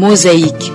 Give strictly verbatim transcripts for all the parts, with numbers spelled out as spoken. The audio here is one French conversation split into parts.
Mosaïque.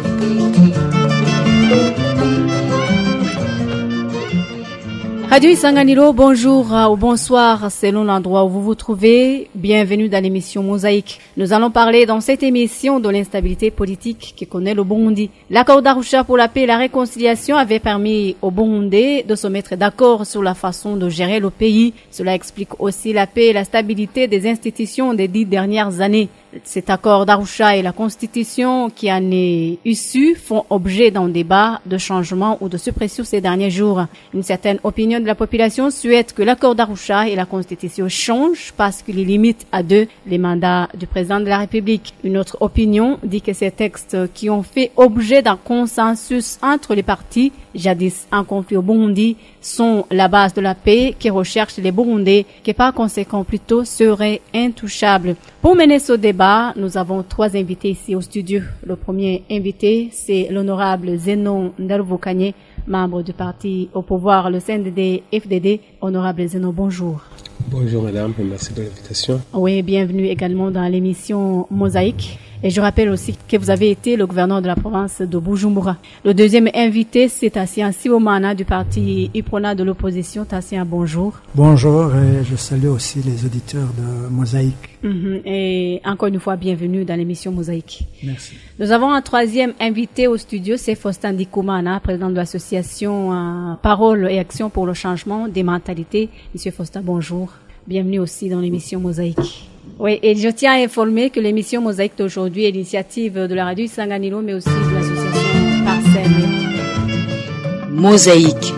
Radio Isanganiro, bonjour ou bonsoir selon l'endroit où vous vous trouvez. Bienvenue dans l'émission Mosaïque. Nous allons parler dans cette émission de l'instabilité politique qui connaît le Burundi. L'accord d'Arusha pour la paix et la réconciliation avait permis aux Burundais de se mettre d'accord sur la façon de gérer le pays. Cela explique aussi la paix et la stabilité des institutions des dix dernières années. Cet accord d'Arusha et la constitution qui en est issue font objet d'un débat de changement ou de suppression ces derniers jours. Une certaine opinion de la population souhaite que l'accord d'Arusha et la constitution changent parce qu'il limite à deux les mandats du président de la République. Une autre opinion dit que ces textes qui ont fait objet d'un consensus entre les partis, jadis en conflit au Burundi, sont la base de la paix qui recherchent les Burundais, qui par conséquent plutôt seraient intouchables. Pour mener ce débat, nous avons trois invités ici au studio. Le premier invité, c'est l'honorable Zenon Ndaruvukanye, membre du parti au pouvoir, le C N D D F D D. Honorable Zenon, bonjour. Bonjour madame, et merci de l'invitation. Oui, bienvenue également dans l'émission Mosaïque. Et je rappelle aussi que vous avez été le gouverneur de la province de Bujumbura. Le deuxième invité, c'est Tassien Sibomana du parti Iprona de l'opposition. Tassien, bonjour. Bonjour, et je salue aussi les auditeurs de Mosaïque. Mm-hmm. Et encore une fois, bienvenue dans l'émission Mosaïque. Merci. Nous avons un troisième invité au studio, c'est Faustin Ndikumana, président de l'association euh, Parole et Action pour le changement des mentalités. Monsieur Faustin, bonjour. Bienvenue aussi dans l'émission Mosaïque. Oui, et je tiens à informer que l'émission Mosaïque d'aujourd'hui est l'initiative de la radio Isanganiro, mais aussi de l'association Parcelle. Mosaïque.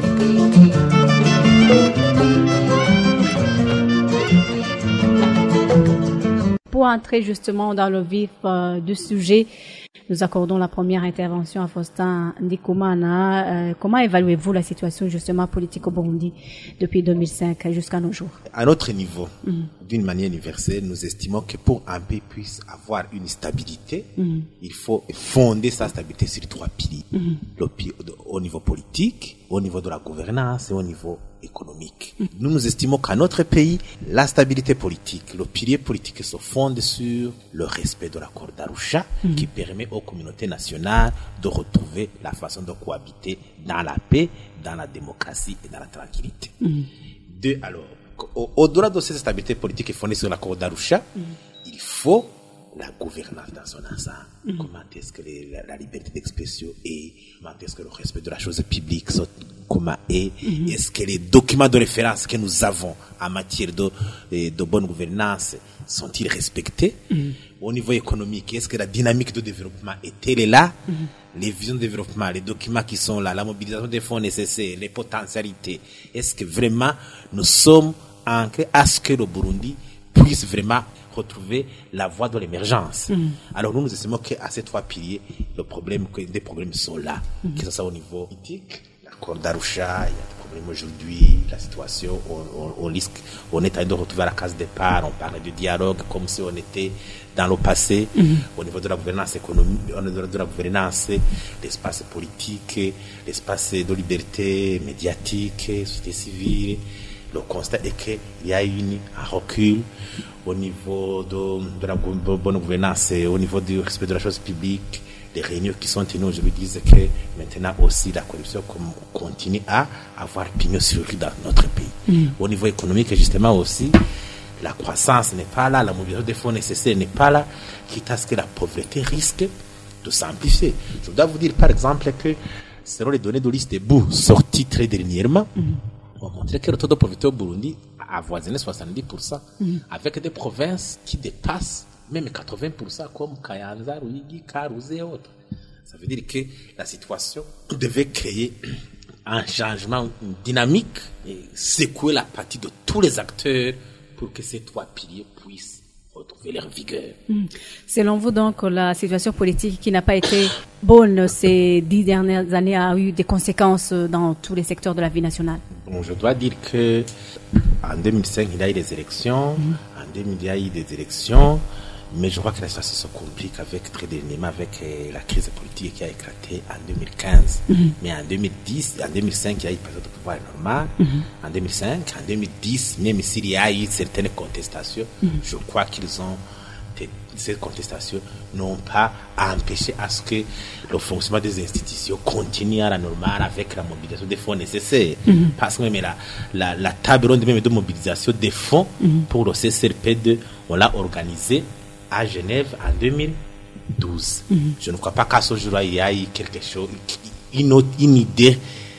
Pour entrer justement dans le vif euh, du sujet, nous accordons la première intervention à Faustin Ndikumana. Euh, comment évaluez-vous la situation justement politique au Burundi depuis deux mille cinq jusqu'à nos jours? À notre niveau, mm-hmm. d'une manière universelle, nous estimons que pour un pays puisse avoir une stabilité, mm-hmm. il faut fonder sa stabilité sur trois piliers. Mm-hmm. Le, au niveau politique, au niveau de la gouvernance et au niveau économique. Mm-hmm. Nous nous estimons qu'à notre pays, la stabilité politique, le pilier politique se fonde sur le respect de l'accord d'Arusha, mm-hmm. qui permet aux communautés nationales de retrouver la façon de cohabiter dans la paix, dans la démocratie et dans la tranquillité. Mm-hmm. Deux, alors, au, au-delà de cette stabilité politique fondée sur l'accord d'Arusha, mm-hmm. il faut la gouvernance dans son ensemble. Mm-hmm. Comment est-ce que les, la, la liberté d'expression est, comment est-ce que le respect de la chose publique sont, comment est, mm-hmm. est-ce que les documents de référence que nous avons en matière de, de, de bonne gouvernance sont-ils respectés? Mm-hmm. Au niveau économique, est-ce que la dynamique de développement est-elle là? Mm-hmm. Les visions de développement, les documents qui sont là, la mobilisation des fonds nécessaires, les potentialités, est-ce que vraiment nous sommes ancrés à ce que le Burundi puisse vraiment retrouver la voie de l'émergence? Mm-hmm. Alors nous nous estimons qu'à ces trois piliers, le problème, que des problèmes sont là, mm-hmm. que ce soit au niveau politique, l'accord d'Arusha, il y a des problèmes aujourd'hui, la situation, on, on, on risque, on est en train de retrouver à la case départ, on parle de dialogue comme si on était dans le passé, mm-hmm. au niveau de la gouvernance économique, au niveau de la gouvernance, l'espace politique, l'espace de liberté médiatique, société civile. Le constat est qu'il y a eu un recul au niveau de, de la bonne gouvernance et au niveau du respect de la chose publique. Les réunions qui sont tenues aujourd'hui disent que maintenant aussi la corruption continue à avoir pignon sur rue dans notre pays. Mm. Au niveau économique, justement aussi, la croissance n'est pas là, la mobilisation des fonds nécessaires n'est pas là, quitte à ce que la pauvreté risque de s'amplifier. Je dois vous dire par exemple que selon les données de l'I S T E B U sorties très dernièrement, mm. on montrait que le taux de pauvreté au Burundi a avoisiné soixante-dix pour cent, mmh. avec des provinces qui dépassent même quatre-vingts pour cent comme Kayanza, Ruyigi, Karuze et autres. Ça veut dire que la situation devait créer un changement, une dynamique et secouer la partie de tous les acteurs pour que ces trois piliers puissent retrouver leur vigueur. Mmh. Selon vous, donc, la situation politique qui n'a pas été bonne ces dix dernières années a eu des conséquences dans tous les secteurs de la vie nationale? Bon, je dois dire que en deux mille cinq, il y a eu des élections. Mmh. En deux mille, il y a eu des élections. Mais je crois que la situation se complique avec, très dernièrement avec euh, la crise politique qui a éclaté en deux mille quinze. Mm-hmm. Mais en deux mille dix, en deux mille cinq, il y a eu pas de pouvoir normal. Mm-hmm. En deux mille cinq, en deux mille dix, même s'il y a eu certaines contestations, mm-hmm. je crois qu'ils ont ces contestations n'ont pas empêché à ce que le fonctionnement des institutions continue à la normale avec la mobilisation des fonds nécessaires. Mm-hmm. Parce que même la, la, la table ronde même de mobilisation des fonds mm-hmm. pour le C C R P deux, on l'a organisé à Genève en deux mille douze. Mm-hmm. Je ne crois pas qu'à ce jour-là, il y a eu quelque chose, une, autre, une idée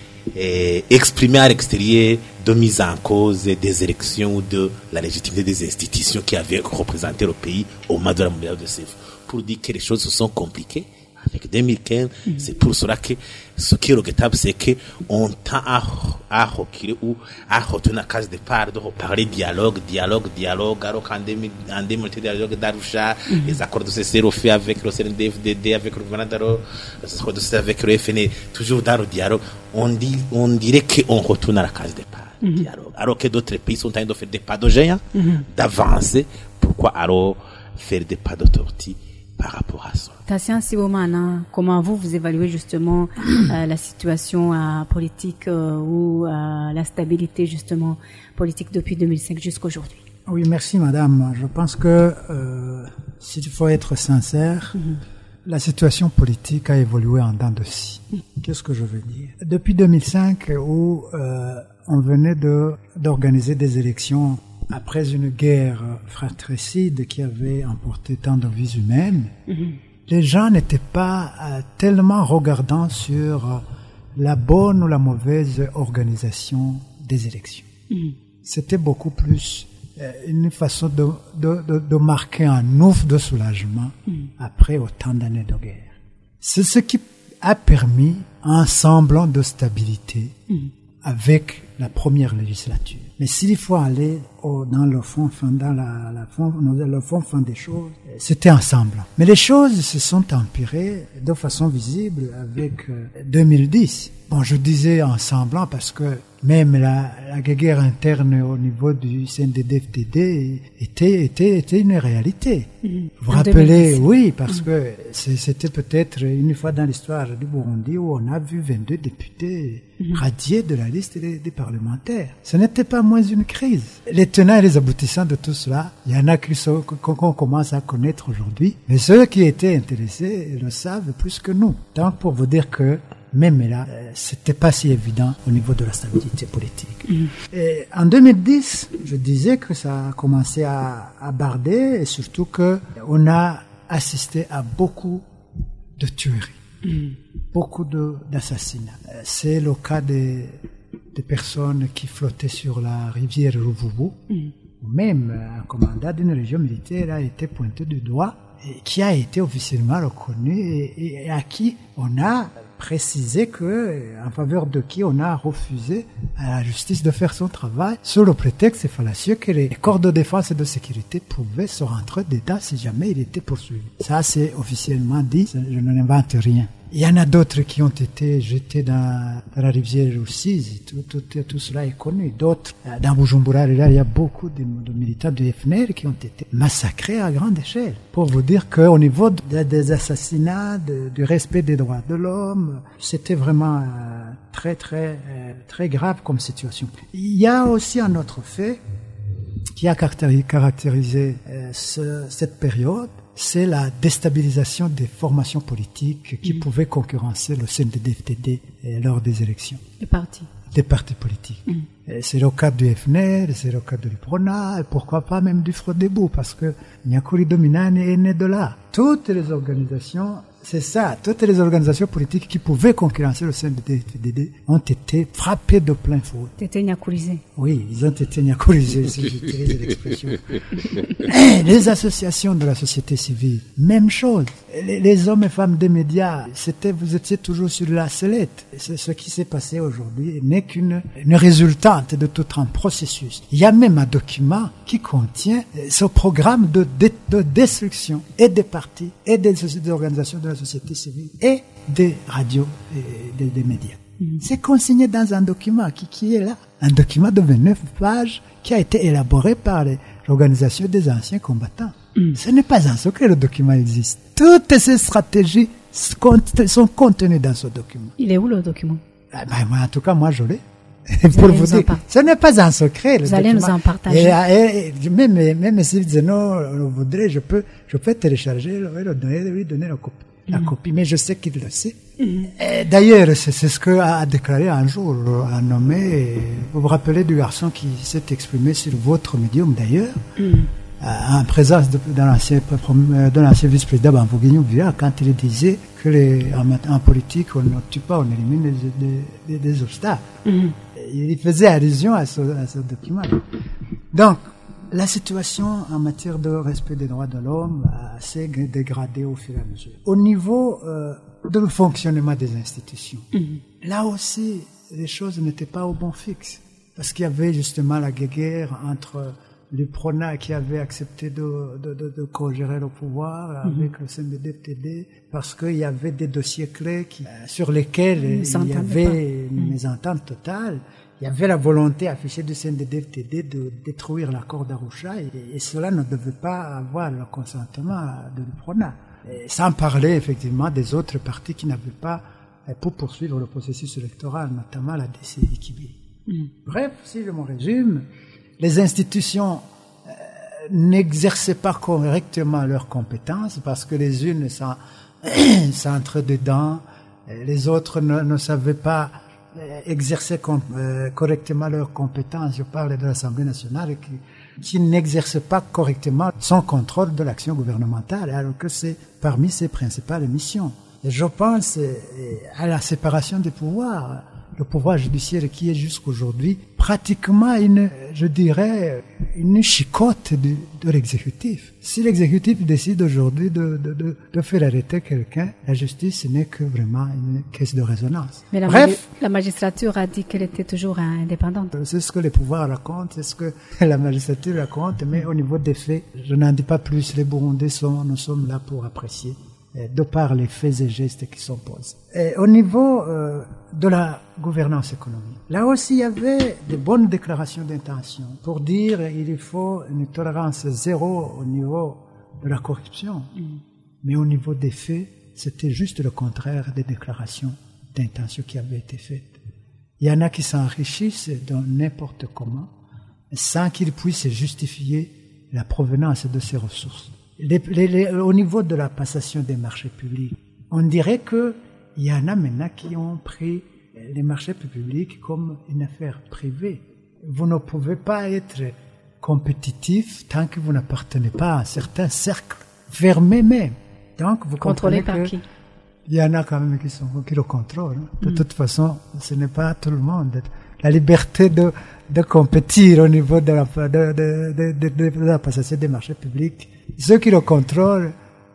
eh, exprimée à l'extérieur de mise en cause des élections ou de la légitimité des institutions qui avaient représenté le pays au moment de la mobilisation de ces fonds. Pour dire que les choses se sont compliquées avec deux mille quinze, mm-hmm. c'est pour cela que ce qui est regrettable, c'est qu'on tend à, à reculer ou à retourner à la case de départ, de reparler dialogue, dialogue, dialogue, alors qu'en deux mille, en deux mille, dialogue d'Arusha, mm-hmm. les accords de C C R fait avec le C N D F D D, avec le gouvernement d'Aro, les accords de C C R avec le F N E, toujours dans le dialogue, on dit, on dirait qu'on retourne à la case de départ. Mm-hmm. Dialogue. Alors que d'autres pays sont en train de faire des pas de géant, mm-hmm. d'avancer, pourquoi alors faire des pas de tortue par rapport à ça? Tassian Sibomana, comment vous, vous évaluez justement euh, la situation euh, politique euh, ou euh, la stabilité justement politique depuis deux mille cinq jusqu'à aujourd'hui? Oui, merci madame. Je pense que euh, s'il faut être sincère, mm-hmm. la situation politique a évolué en dents de scie. Mm-hmm. Qu'est-ce que je veux dire? Depuis deux mille cinq, où euh, on venait de d'organiser des élections après une guerre fratricide qui avait emporté tant de vies humaines, mm-hmm. les gens n'étaient pas euh, tellement regardants sur euh, la bonne ou la mauvaise organisation des élections. Mm-hmm. C'était beaucoup plus euh, une façon de, de, de, de marquer un ouf de soulagement mm-hmm. après autant d'années de guerre. C'est ce qui a permis un semblant de stabilité mm-hmm. avec la première législature. Mais s'il faut aller au, dans le fond, fond, dans la, la fond, le fond, fond des choses, c'était ensemble. Mais les choses se sont empirées de façon visible avec euh, deux mille dix. Bon, je disais ensemble parce que même la, la guerre interne au niveau du C N D D F D D était, était, était une réalité. Mmh. Vous vous rappelez, oui, parce mmh. que c'était peut-être une fois dans l'histoire du Burundi où on a vu vingt-deux députés mmh. radiés de la liste des, des parlementaires. Ce n'était pas moins une crise. Les tenants et les aboutissants de tout cela, il y en a qui sont, qu'on commence à connaître aujourd'hui, mais ceux qui étaient intéressés le savent plus que nous. Donc pour vous dire que même là, euh, c'était pas si évident au niveau de la stabilité politique. Mmh. Et en deux mille dix, je disais que ça a commencé à, à barder et surtout que on a assisté à beaucoup de tueries, mmh. beaucoup de, d'assassinats. C'est le cas des, des personnes qui flottaient sur la rivière Ruvubu. Mmh. Même un commandant d'une région militaire a été pointé du doigt et qui a été officiellement reconnu et, et à qui on a précisé que, en faveur de qui on a refusé à la justice de faire son travail, sous le prétexte fallacieux que les corps de défense et de sécurité pouvaient se rentrer dedans si jamais il était poursuivi. Ça, c'est officiellement dit, je n'invente rien. Il y en a d'autres qui ont été jetés dans, dans la rivière Rusizi, tout, tout, tout cela est connu. D'autres, dans Bujumbura, il y a beaucoup de, de militants du F N L qui ont été massacrés à grande échelle. Pour vous dire qu'au niveau de, des assassinats, de, du respect des droits de l'homme, c'était vraiment euh, très, très, euh, très grave comme situation. Il y a aussi un autre fait qui a caractérisé euh, ce, cette période, c'est la déstabilisation des formations politiques qui mmh. pouvaient concurrencer le C N D D F D D lors des élections. Des partis. Des partis politiques. Mmh. C'est le cas du F N L, c'est le cas de l'U P R O N A, et pourquoi pas même du Frodebo, parce que Nyakuri Dominane est né de là. Toutes les organisations, c'est ça, toutes les organisations politiques qui pouvaient concurrencer le C N D D F D D ont été frappées de plein fouet. T'étais nyakurisé. Oui, ils ont été nyakurisés, si j'utilise l'expression. Les associations de la société civile, même chose. Les, les hommes et femmes des médias, c'était, vous étiez toujours sur la sellette. C'est ce qui s'est passé aujourd'hui n'est qu'une une résultante de tout un processus. Il y a même un document qui contient ce programme de, de, de destruction et des partis et des, des organisations de la société civile et des radios et des, des médias. Mmh. C'est consigné dans un document qui, qui est là. Un document de vingt-neuf pages qui a été élaboré par les organisations des anciens combattants. Mmh. Ce n'est pas un secret, le document existe. Toutes ces stratégies sont contenues dans ce document. Il est où le document? Ah ben, en tout cas, moi je l'ai. Pour vous dire, ce n'est pas un secret. Vous allez document. Nous en partager. Et, et, même, même si Zeno le voudrait, je peux, je peux télécharger, le donner, lui donner la copie. La mm. copie, mais je sais qu'il le sait. Mm. D'ailleurs, c'est, c'est ce que a déclaré un jour un nommé. Vous vous rappelez du garçon qui s'est exprimé sur votre médium d'ailleurs, mm. en présence de, de l'ancien, de l'ancien vice-président Bamboguignou Villa, quand il disait que les, en, en politique, on ne tue pas, on élimine des, des, des obstacles. Mm. Il faisait allusion à ce, à ce document. Donc, la situation en matière de respect des droits de l'homme a assez dégradé au fur et à mesure. Au niveau euh, de le fonctionnement des institutions, mm-hmm. là aussi, les choses n'étaient pas au bon fixe. Parce qu'il y avait justement la guerre entre l'U P R O N A qui avait accepté de, de, de, de co-gérer le pouvoir mm-hmm. avec le C N D D F T D, parce qu'il y avait des dossiers clés qui, euh, sur lesquels il y avait une mm-hmm. mésentente totale. Il y avait la volonté affichée du C N D D F T D de détruire l'accord d'Arusha et, et cela ne devait pas avoir le consentement de l'U P R O N A. Et sans parler effectivement des autres partis qui n'avaient pas pour poursuivre le processus électoral, notamment la D C I Kibi. Mm. Bref, si je me résume, les institutions euh, n'exerçaient pas correctement leurs compétences parce que les unes s'entrent dedans, les autres ne, ne savaient pas exercer com- euh, correctement leurs compétences. Je parle de l'Assemblée nationale qui, qui n'exerce pas correctement son contrôle de l'action gouvernementale, alors que c'est parmi ses principales missions. Et je pense euh, à la séparation des pouvoirs. Le pouvoir judiciaire qui est jusqu'aujourd'hui pratiquement une, je dirais, une chicote de, de l'exécutif. Si l'exécutif décide aujourd'hui de, de, de, de faire arrêter quelqu'un, la justice n'est que vraiment une caisse de résonance. Mais la, Bref, magi- la magistrature a dit qu'elle était toujours indépendante. C'est ce que les pouvoirs racontent, c'est ce que la magistrature raconte, mais au niveau des faits, je n'en dis pas plus. Les Burundais sont, nous sommes là pour apprécier, de par les faits et gestes qui sont posés. Et au niveau euh, de la gouvernance économique, là aussi il y avait de bonnes déclarations d'intention pour dire qu'il faut une tolérance zéro au niveau de la corruption. Mm. Mais au niveau des faits, c'était juste le contraire des déclarations d'intention qui avaient été faites. Il y en a qui s'enrichissent de n'importe comment, sans qu'ils puissent justifier la provenance de ces ressources. Les, les, les, au niveau de la passation des marchés publics, on dirait que il y en a maintenant qui ont pris les marchés publics comme une affaire privée. Vous ne pouvez pas être compétitif tant que vous n'appartenez pas à un certain cercle fermé même. Donc vous Contrôlé comprenez par que qui? Il y en a quand même qui sont qui le contrôlent. De mm. toute façon, ce n'est pas tout le monde. La liberté de de compétir au niveau de la de de de, de, de, de la passation des marchés publics. Ceux qui le contrôlent,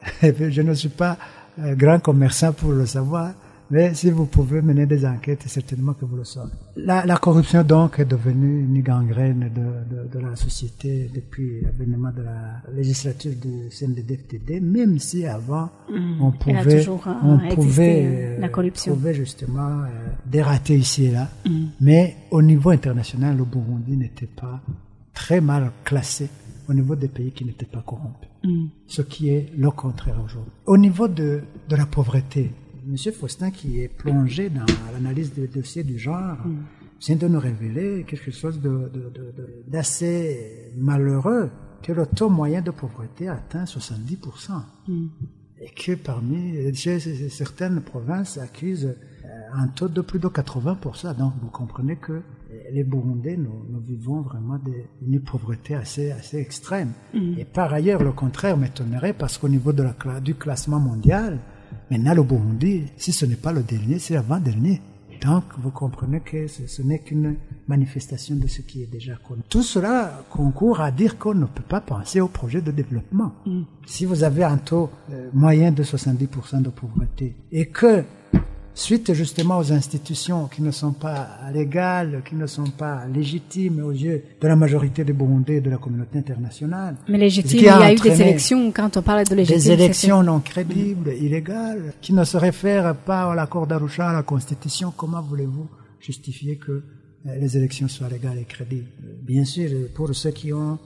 je ne suis pas euh, grand commerçant pour le savoir, mais si vous pouvez mener des enquêtes, certainement que vous le saurez. La, la corruption donc est devenue une gangrène de, de, de la société depuis l'avènement de la législature du C N D D F T D, même si avant mmh. on pouvait, toujours, hein, on pouvait, euh, la corruption. On pouvait justement euh, dérater ici et là, mmh. mais au niveau international, le Burundi n'était pas très mal classé au niveau des pays qui n'étaient pas corrompus, mm. ce qui est le contraire aujourd'hui. Au niveau de, de la pauvreté, M. Faustin, qui est plongé dans l'analyse des dossiers du genre, mm. vient de nous révéler quelque chose de, de, de, de, d'assez malheureux, que le taux moyen de pauvreté atteint soixante-dix pour cent. Mm. Et que parmi certaines provinces accusent un taux de plus de quatre-vingts pour cent. Donc vous comprenez que les Burundais, nous, nous vivons vraiment des, une pauvreté assez, assez extrême. Mmh. Et par ailleurs, le contraire m'étonnerait parce qu'au niveau de la, du classement mondial, maintenant le Burundi, si ce n'est pas le dernier, c'est l'avant-dernier. Donc vous comprenez que ce, ce n'est qu'une manifestation de ce qui est déjà connu. Tout cela concourt à dire qu'on ne peut pas penser au projet de développement. Mmh. Si vous avez un taux euh, moyen de soixante-dix pour cent de pauvreté et que suite justement aux institutions qui ne sont pas légales, qui ne sont pas légitimes aux yeux de la majorité des Burundais et de la communauté internationale. Mais légitime, il y a eu des élections, quand on parle de légitime. Des élections non crédibles, mmh. illégales, qui ne se réfèrent pas à l'accord d'Arusha, à la Constitution. Comment voulez-vous justifier que les élections soient légales et crédibles? Bien sûr, pour ceux qui ont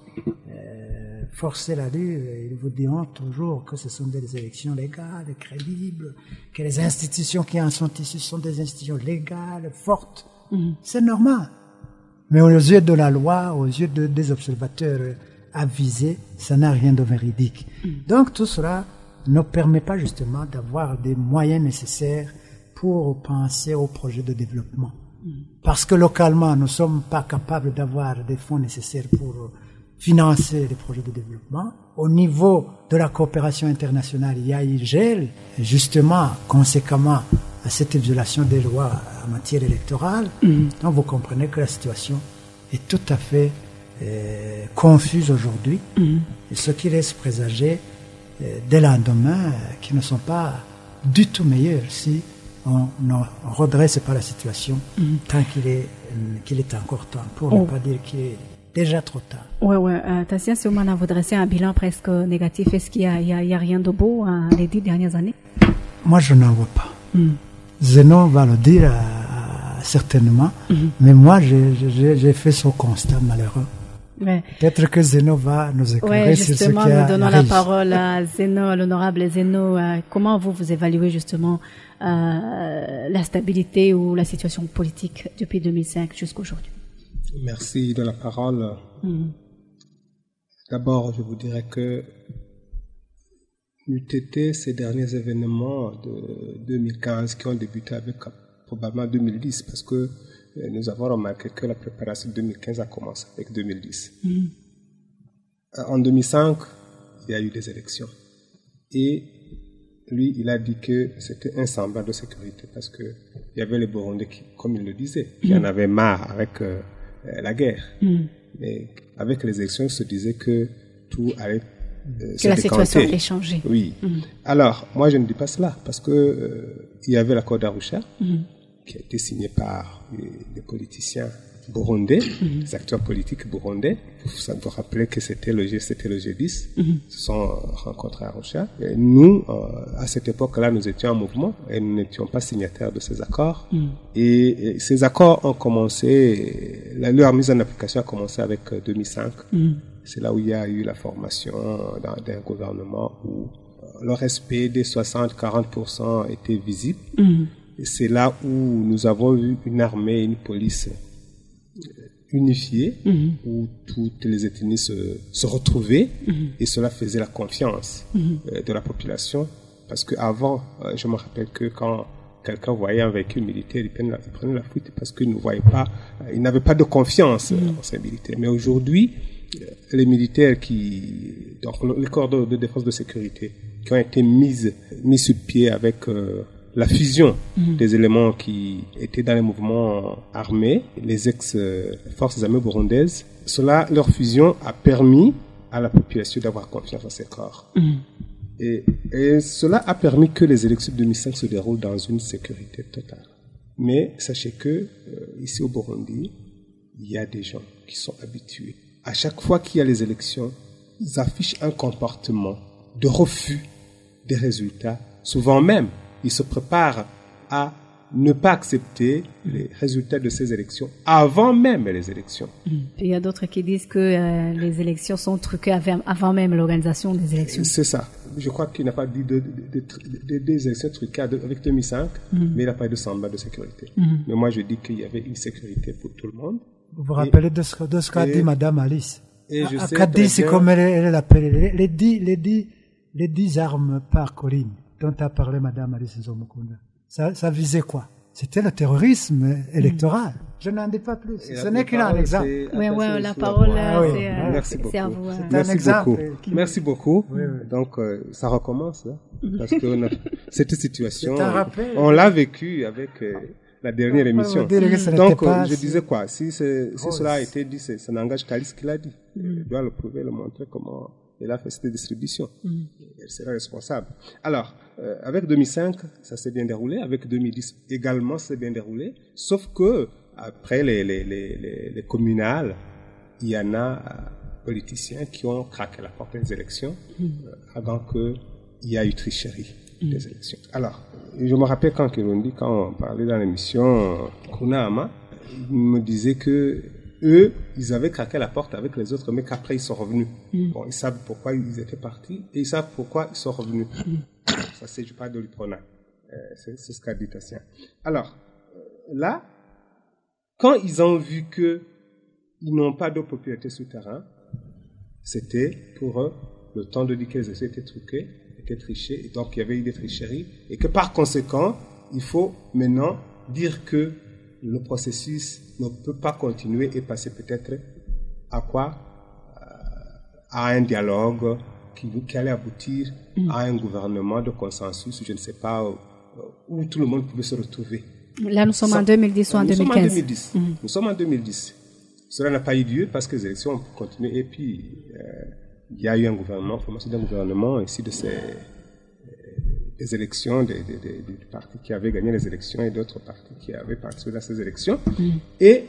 euh, forcé la rue, ils vous diront toujours que ce sont des élections légales et crédibles, que les institutions qui en sont issues sont des institutions légales, fortes, Mmh. C'est normal. Mais aux yeux de la loi, aux yeux de, des observateurs avisés, ça n'a rien de véridique. Mmh. Donc tout cela ne permet pas justement d'avoir des moyens nécessaires pour penser au projet de développement. Mmh. Parce que localement, nous ne sommes pas capables d'avoir des fonds nécessaires pour financer les projets de développement. Au niveau de la coopération internationale, il y a eu gel, justement, conséquemment à cette violation des lois en matière électorale. Mmh. Donc vous comprenez que la situation est tout à fait euh, confuse aujourd'hui, mmh. et ce qui laisse présager euh, des lendemains euh, qui ne sont pas du tout meilleurs si on ne redresse pas la situation mmh. tant qu'il est, euh, qu'il est encore temps, pour oh. ne pas dire qu'il est déjà trop tard. Oui, oui. Euh, Tassien Soumana, vous dressez un bilan presque négatif. Est-ce qu'il n'y a, a, a rien de beau hein, les dix dernières années? Moi, je n'en vois pas. Mm. Zeno va le dire euh, certainement, mm-hmm. mais moi, j'ai, j'ai, j'ai fait ce constat malheureux. Ouais. Peut-être que Zeno va nous éclairer ouais, sur ce qui a nous donnons arrive. La parole à Zeno, l'honorable Zeno. Euh, comment vous, vous évaluez justement euh, la stabilité ou la situation politique depuis deux mille cinq jusqu'à aujourd'hui? Merci de la parole. Mmh. D'abord, je vous dirais que n'eût été ces derniers événements de deux mille quinze qui ont débuté avec probablement deux mille dix, parce que nous avons remarqué que la préparation de deux mille quinze a commencé avec deux mille dix. Mmh. En deux mille cinq, il y a eu des élections. Et lui, il a dit que c'était un semblant de sécurité, parce qu'il y avait les Burundais qui, comme il le disait, qui mmh. en avaient marre avec euh, la guerre. Mm. Mais avec les élections, il se disait que tout allait euh, que la décanter. Situation allait changer. Oui. Mm. Alors, moi, je ne dis pas cela, parce que euh, il y avait l'accord d'Arusha, mm. qui a été signé par les, les politiciens burundais, mm. les acteurs politiques burundais. Ça vous rappeler que c'était le G, c'était le G dix. Mm. Ils se sont rencontrés à Arusha. Et nous, euh, à cette époque-là, nous étions en mouvement et nous n'étions pas signataires de ces accords. Mm. Et, et ces accords ont commencé, la, leur mise en application a commencé avec euh, deux mille cinq. Mm. C'est là où il y a eu la formation d'un, d'un gouvernement où euh, le respect des soixante à quarante pour cent était visible. Mm. Et c'est là où nous avons eu une armée, une police unifiée, mm-hmm. où toutes les ethnies se, se retrouvaient, mm-hmm. et cela faisait la confiance mm-hmm. euh, de la population, parce qu'avant, euh, je me rappelle que quand quelqu'un voyait un véhicule militaire, il prenait la, il prenait la fuite parce qu'il ne voyait pas, euh, il n'avait pas de confiance mm-hmm. euh, en ces militaires. Mais aujourd'hui, euh, les militaires qui, donc les corps de, de défense de sécurité, qui ont été mis, mis sur pied avec euh, la fusion mmh. des éléments qui étaient dans les mouvements armés, les ex-forces armées burundaises, cela, leur fusion a permis à la population d'avoir confiance en ces corps. Mmh. Et, et cela a permis que les élections de deux mille cinq se déroulent dans une sécurité totale. Mais sachez que, euh, ici au Burundi, il y a des gens qui sont habitués. À chaque fois qu'il y a les élections, ils affichent un comportement de refus des résultats, souvent même ils se préparent à ne pas accepter les résultats de ces élections avant même les élections. Il y a d'autres qui disent que euh, les élections sont truquées avant même l'organisation des élections. C'est ça. Je crois qu'il n'a pas dit de, de, de, de, de, des élections truquées avec deux mille cinq, mm. mais il n'a pas eu de semblant de sécurité. Mm. Mais moi, je dis qu'il y avait une sécurité pour tout le monde. Vous vous rappelez et, de ce, de ce qu'a dit Madame Alice. Et je à, sais qu'a dit, c'est comme elle, elle l'appelle, les, les, dix, les, dix, les dix armes par colline dont a parlé Madame Alice Nzomukunda. Ça, ça visait quoi? C'était le terrorisme électoral. Mmh. Je n'en dis pas plus. Ce la, n'est qu'un exemple. Oui, oui, la parole, ah, oui. c'est, euh, Merci c'est à vous. C'est Merci un exemple. Beaucoup. Qui... Merci beaucoup. Oui, oui. Donc, euh, ça recommence, là. Parce que a... cette situation, on l'a vécu avec euh, la dernière non, émission. Mmh. Donc, euh, je disais quoi? Si, c'est, si oh, cela a été dit, c'est, ça n'engage qu'Alice qui l'a dit. Mmh. Il doit le prouver, le montrer comment elle a fait cette distribution. Mmh. Elle sera responsable. Alors, euh, avec deux mille cinq, ça s'est bien déroulé. Avec deux mille dix également, ça s'est bien déroulé. Sauf que, après les, les, les, les, les communales, il y en a euh, politiciens qui ont craqué la porte des élections mmh. euh, avant qu'il y ait eu tricherie mmh. des élections. Alors, je me rappelle quand Kirundi, quand on parlait dans l'émission Kunama, il me disait que eux, ils avaient craqué la porte avec les autres, mais qu'après ils sont revenus. Mm. Bon, ils savent pourquoi ils étaient partis et ils savent pourquoi ils sont revenus. Mm. Ça, c'est, je parle de l'Iprona. Euh, c'est, c'est ce qu'a dit Tassien. Alors, euh, là, quand ils ont vu que ils n'ont pas de propriété souterraine, c'était pour eux le temps de dire que les élections étaient truquées, étaient trichées, et donc il y avait eu des tricheries, et que par conséquent, il faut maintenant dire que le processus ne peut pas continuer et passer peut-être à quoi? À un dialogue qui, qui allait aboutir mmh. à un gouvernement de consensus, je ne sais pas, où tout le monde pouvait se retrouver. Là, nous sommes Ça, en deux mille dix ou en deux mille quinze. Nous sommes en deux mille dix. Mmh. Nous sommes en deux mille dix. Cela n'a pas eu lieu parce que les élections ont continué et puis euh, il y a eu un gouvernement, formation d'un gouvernement ici de ces euh, des élections, des, des, des, des partis qui avaient gagné les élections et d'autres partis qui avaient participé à ces élections. Mmh. Et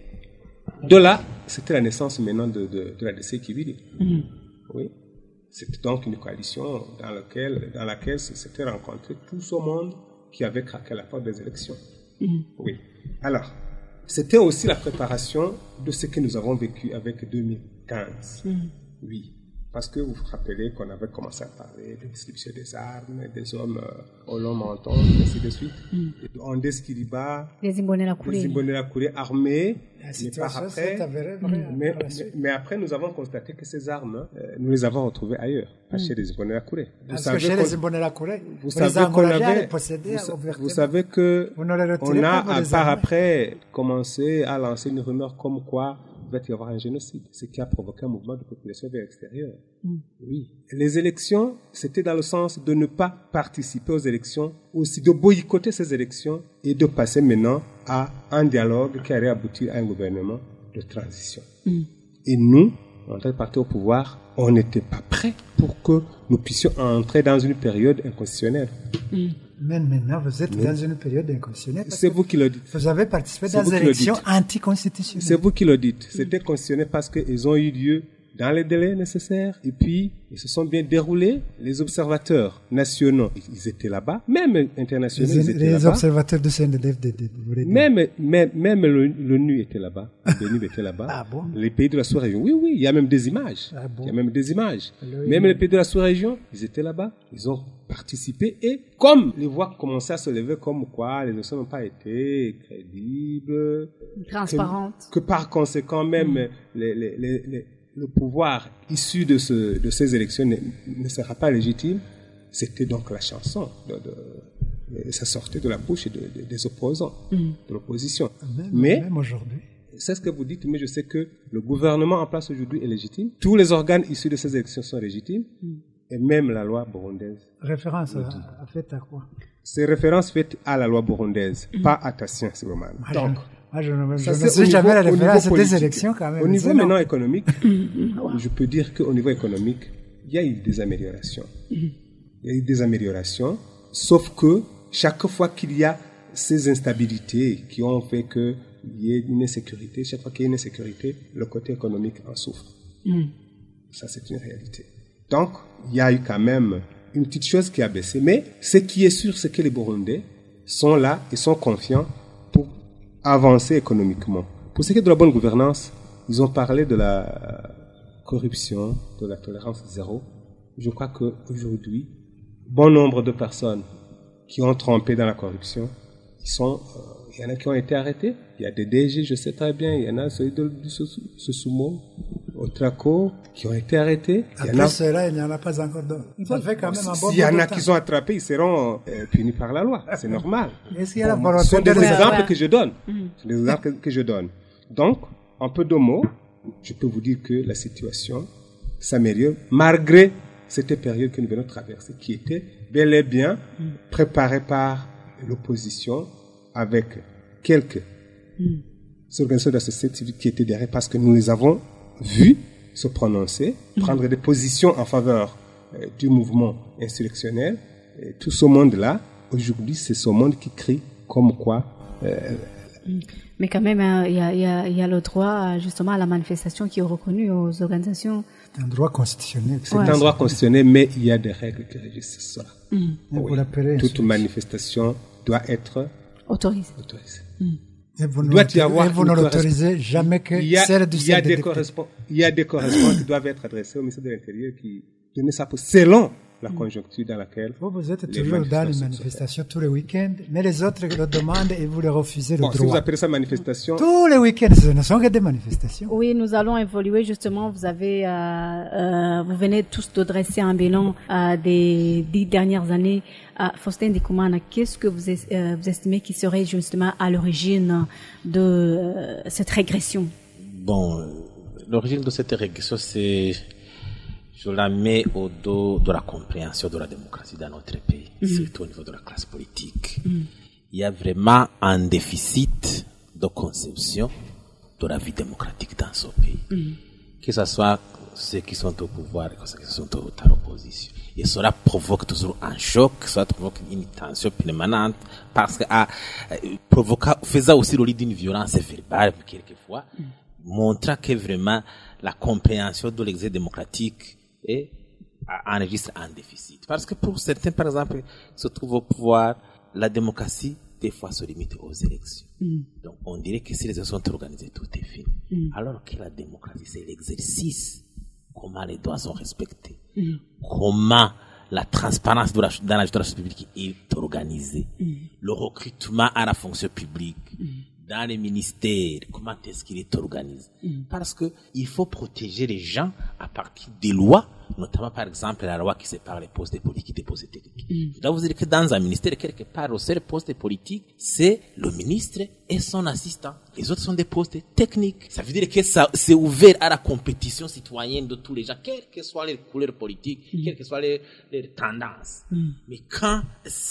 de là, c'était la naissance maintenant de, de, de la D C qui vit. Mmh. Oui. C'était donc une coalition dans laquelle, dans laquelle s'était rencontré tout ce monde qui avait craqué à la porte des élections. Mmh. Oui. Alors, c'était aussi la préparation de ce que nous avons vécu avec deux mille quinze. Mmh. Oui. Parce que vous vous rappelez qu'on avait commencé à parler de distribution des armes, des hommes euh, au long menton, et ainsi de suite. Mm. On Kiriba, les Imbonela Kouré armés, mais par après, mm. mais, mais, mais après nous avons constaté que ces armes, euh, nous les avons retrouvées ailleurs, pas mm. chez les Imbonela Kouré. Parce que chez les Imbonela Kouré, vous, vous savez qu'on avait, vous, vous savez que on a par après commencé à lancer une rumeur comme quoi il va y avoir un génocide, ce qui a provoqué un mouvement de population vers l'extérieur. Mm. Oui. Les élections, c'était dans le sens de ne pas participer aux élections, aussi de boycotter ces élections et de passer maintenant à un dialogue qui allait aboutir à un gouvernement de transition. Mm. Et nous, en tant que parti au pouvoir, on n'était pas prêts pour que nous puissions entrer dans une période inconstitutionnelle. Mm. Mais maintenant, vous êtes oui. dans une période inconstitutionnelle. C'est vous qui le dites. Vous avez participé dans des élections anticonstitutionnelles. C'est vous qui le dites. C'était mmh. constitutionnel parce qu'ils ont eu lieu dans les délais nécessaires. Et puis, ils se sont bien déroulés. Les observateurs nationaux, ils étaient là-bas. Même internationaux, les, ils étaient les là-bas. Les observateurs de C N D F D D. Même, même, même l'ONU était là-bas. L'ONU était là-bas. Ah bon? Les pays de la sous-région. Oui, oui, il y a même des images. Ah bon? Il y a même des images. Le, même les pays de la sous-région, ils étaient là-bas. Ils ont participé et comme les voix commençaient à se lever comme quoi les élections n'ont pas été crédibles, transparentes, que, que par conséquent même mmh. les, les, les, les, le pouvoir issu de, ce, de ces élections ne, ne sera pas légitime, c'était donc la chanson. De, de, ça sortait de la bouche de, de, des opposants, mmh. de l'opposition. Même, mais même aujourd'hui. C'est ce que vous dites, mais je sais que le gouvernement en place aujourd'hui est légitime. Tous les organes issus de ces élections sont légitimes. Mmh. Et même la loi burundaise. Référence à, à fait à quoi? C'est référence faite à la loi burundaise, mmh. pas à Tassien, c'est vraiment. Moi, Donc, je, moi, je, je ne sais jamais la référence des élections quand même. Au niveau maintenant économique, je peux dire qu'au niveau économique, il y a eu des améliorations. Mmh. Il y a eu des améliorations, sauf que chaque fois qu'il y a ces instabilités qui ont fait qu'il y ait une insécurité, chaque fois qu'il y a une insécurité, le côté économique en souffre. Mmh. Ça, c'est une réalité. Donc, il y a eu quand même une petite chose qui a baissé. Mais ce qui est sûr, c'est que les Burundais sont là et sont confiants pour avancer économiquement. Pour ce qui est de la bonne gouvernance, ils ont parlé de la corruption, de la tolérance zéro. Je crois qu'aujourd'hui, bon nombre de personnes qui ont trompé dans la corruption, ils sont, euh, il y en a qui ont été arrêtés. Il y a des D G, je sais très bien, il y en a ceux de Susumo, au Traco, qui ont été arrêtés. Après cela, il n'y en a pas encore d'autres. Ça fait quand même un bon S'il y en a qui sont attrapés, ils seront euh, punis par la loi. C'est normal. Est-ce qu'il y a bon, la ce sont des ouais, exemples ouais. que je donne. Mm. Ce sont des exemples que, que je donne. Donc, en peu de mots, je peux vous dire que la situation s'améliore malgré cette période que nous venons de traverser, qui était bel et bien mm. préparée par l'opposition avec quelques mm. organisations de la société civile qui étaient derrière, parce que nous les avons vus se prononcer, mmh. prendre des positions en faveur euh, du mouvement insurrectionnel. Et tout ce monde-là, aujourd'hui, c'est ce monde qui crie comme quoi... Euh, Mais quand même, il euh, y, y, a, y a le droit, justement, à la manifestation qui est reconnu aux organisations. C'est un droit constitutionnel. C'est ouais. un droit constitutionnel, mais il y a des règles qui régissent cela. Mmh. Oui. Toute manifestation doit être autorisée. autorisée. Mmh. Et vous, doit y avoir et vous ne l'autorisez jamais que il a, celle du il y a des correspondants, il y a des correspondants qui doivent être adressés au ministère de l'Intérieur qui donnent ça pour selon la conjoncture dans laquelle... Vous, vous êtes toujours dans les manifestations tous les week-ends, mais les autres le demandent et vous les refusez le bon, droit. Si vous appelez ça manifestation... Tous les week-ends, ce ne sont que des manifestations. Oui, nous allons évoluer justement. Vous avez, euh, euh, vous venez tous de dresser un bilan euh, des dix dernières années. Euh, Faustin Ndikoumana, qu'est-ce que vous, est, euh, vous estimez qui serait justement à l'origine de euh, cette régression? Bon, euh, l'origine de cette régression, c'est... Je la mets au dos de la compréhension de la démocratie dans notre pays, mmh. surtout au niveau de la classe politique. Mmh. Il y a vraiment un déficit de conception de la vie démocratique dans ce pays. Mmh. Que ce soit ceux qui sont au pouvoir et ceux qui sont à l'opposition. Et cela provoque toujours un choc, cela provoque une tension permanente, parce que ah, provoquant, faisant aussi le lit d'une violence verbale, quelquefois, mmh. montrant que vraiment la compréhension de l'exercice démocratique et enregistre un déficit. Parce que pour certains, par exemple, qui se trouvent au pouvoir, la démocratie, des fois, se limite aux élections. Mm. Donc, on dirait que si les élections sont organisées, tout est fini. Mm. Alors que la démocratie, c'est l'exercice. Comment les droits sont respectés. Mm. Comment la transparence de la, dans la gestion publique est organisée. Mm. Le recrutement à la fonction publique. Mm. Dans les ministères, comment est-ce qu'il est organisé? Mm. Parce que il faut protéger les gens à partir des lois, notamment par exemple la loi qui sépare les postes politiques des postes techniques. Mm. Je dois vous dire que dans un ministère, quelque part, le seul poste politique, c'est le ministre et son assistant. Les autres sont des postes techniques. Ça veut dire que ça, c'est ouvert à la compétition citoyenne de tous les gens, quelles que soient les couleurs politiques, mm. quelles que soient les, les tendances. Mm. Mais quand,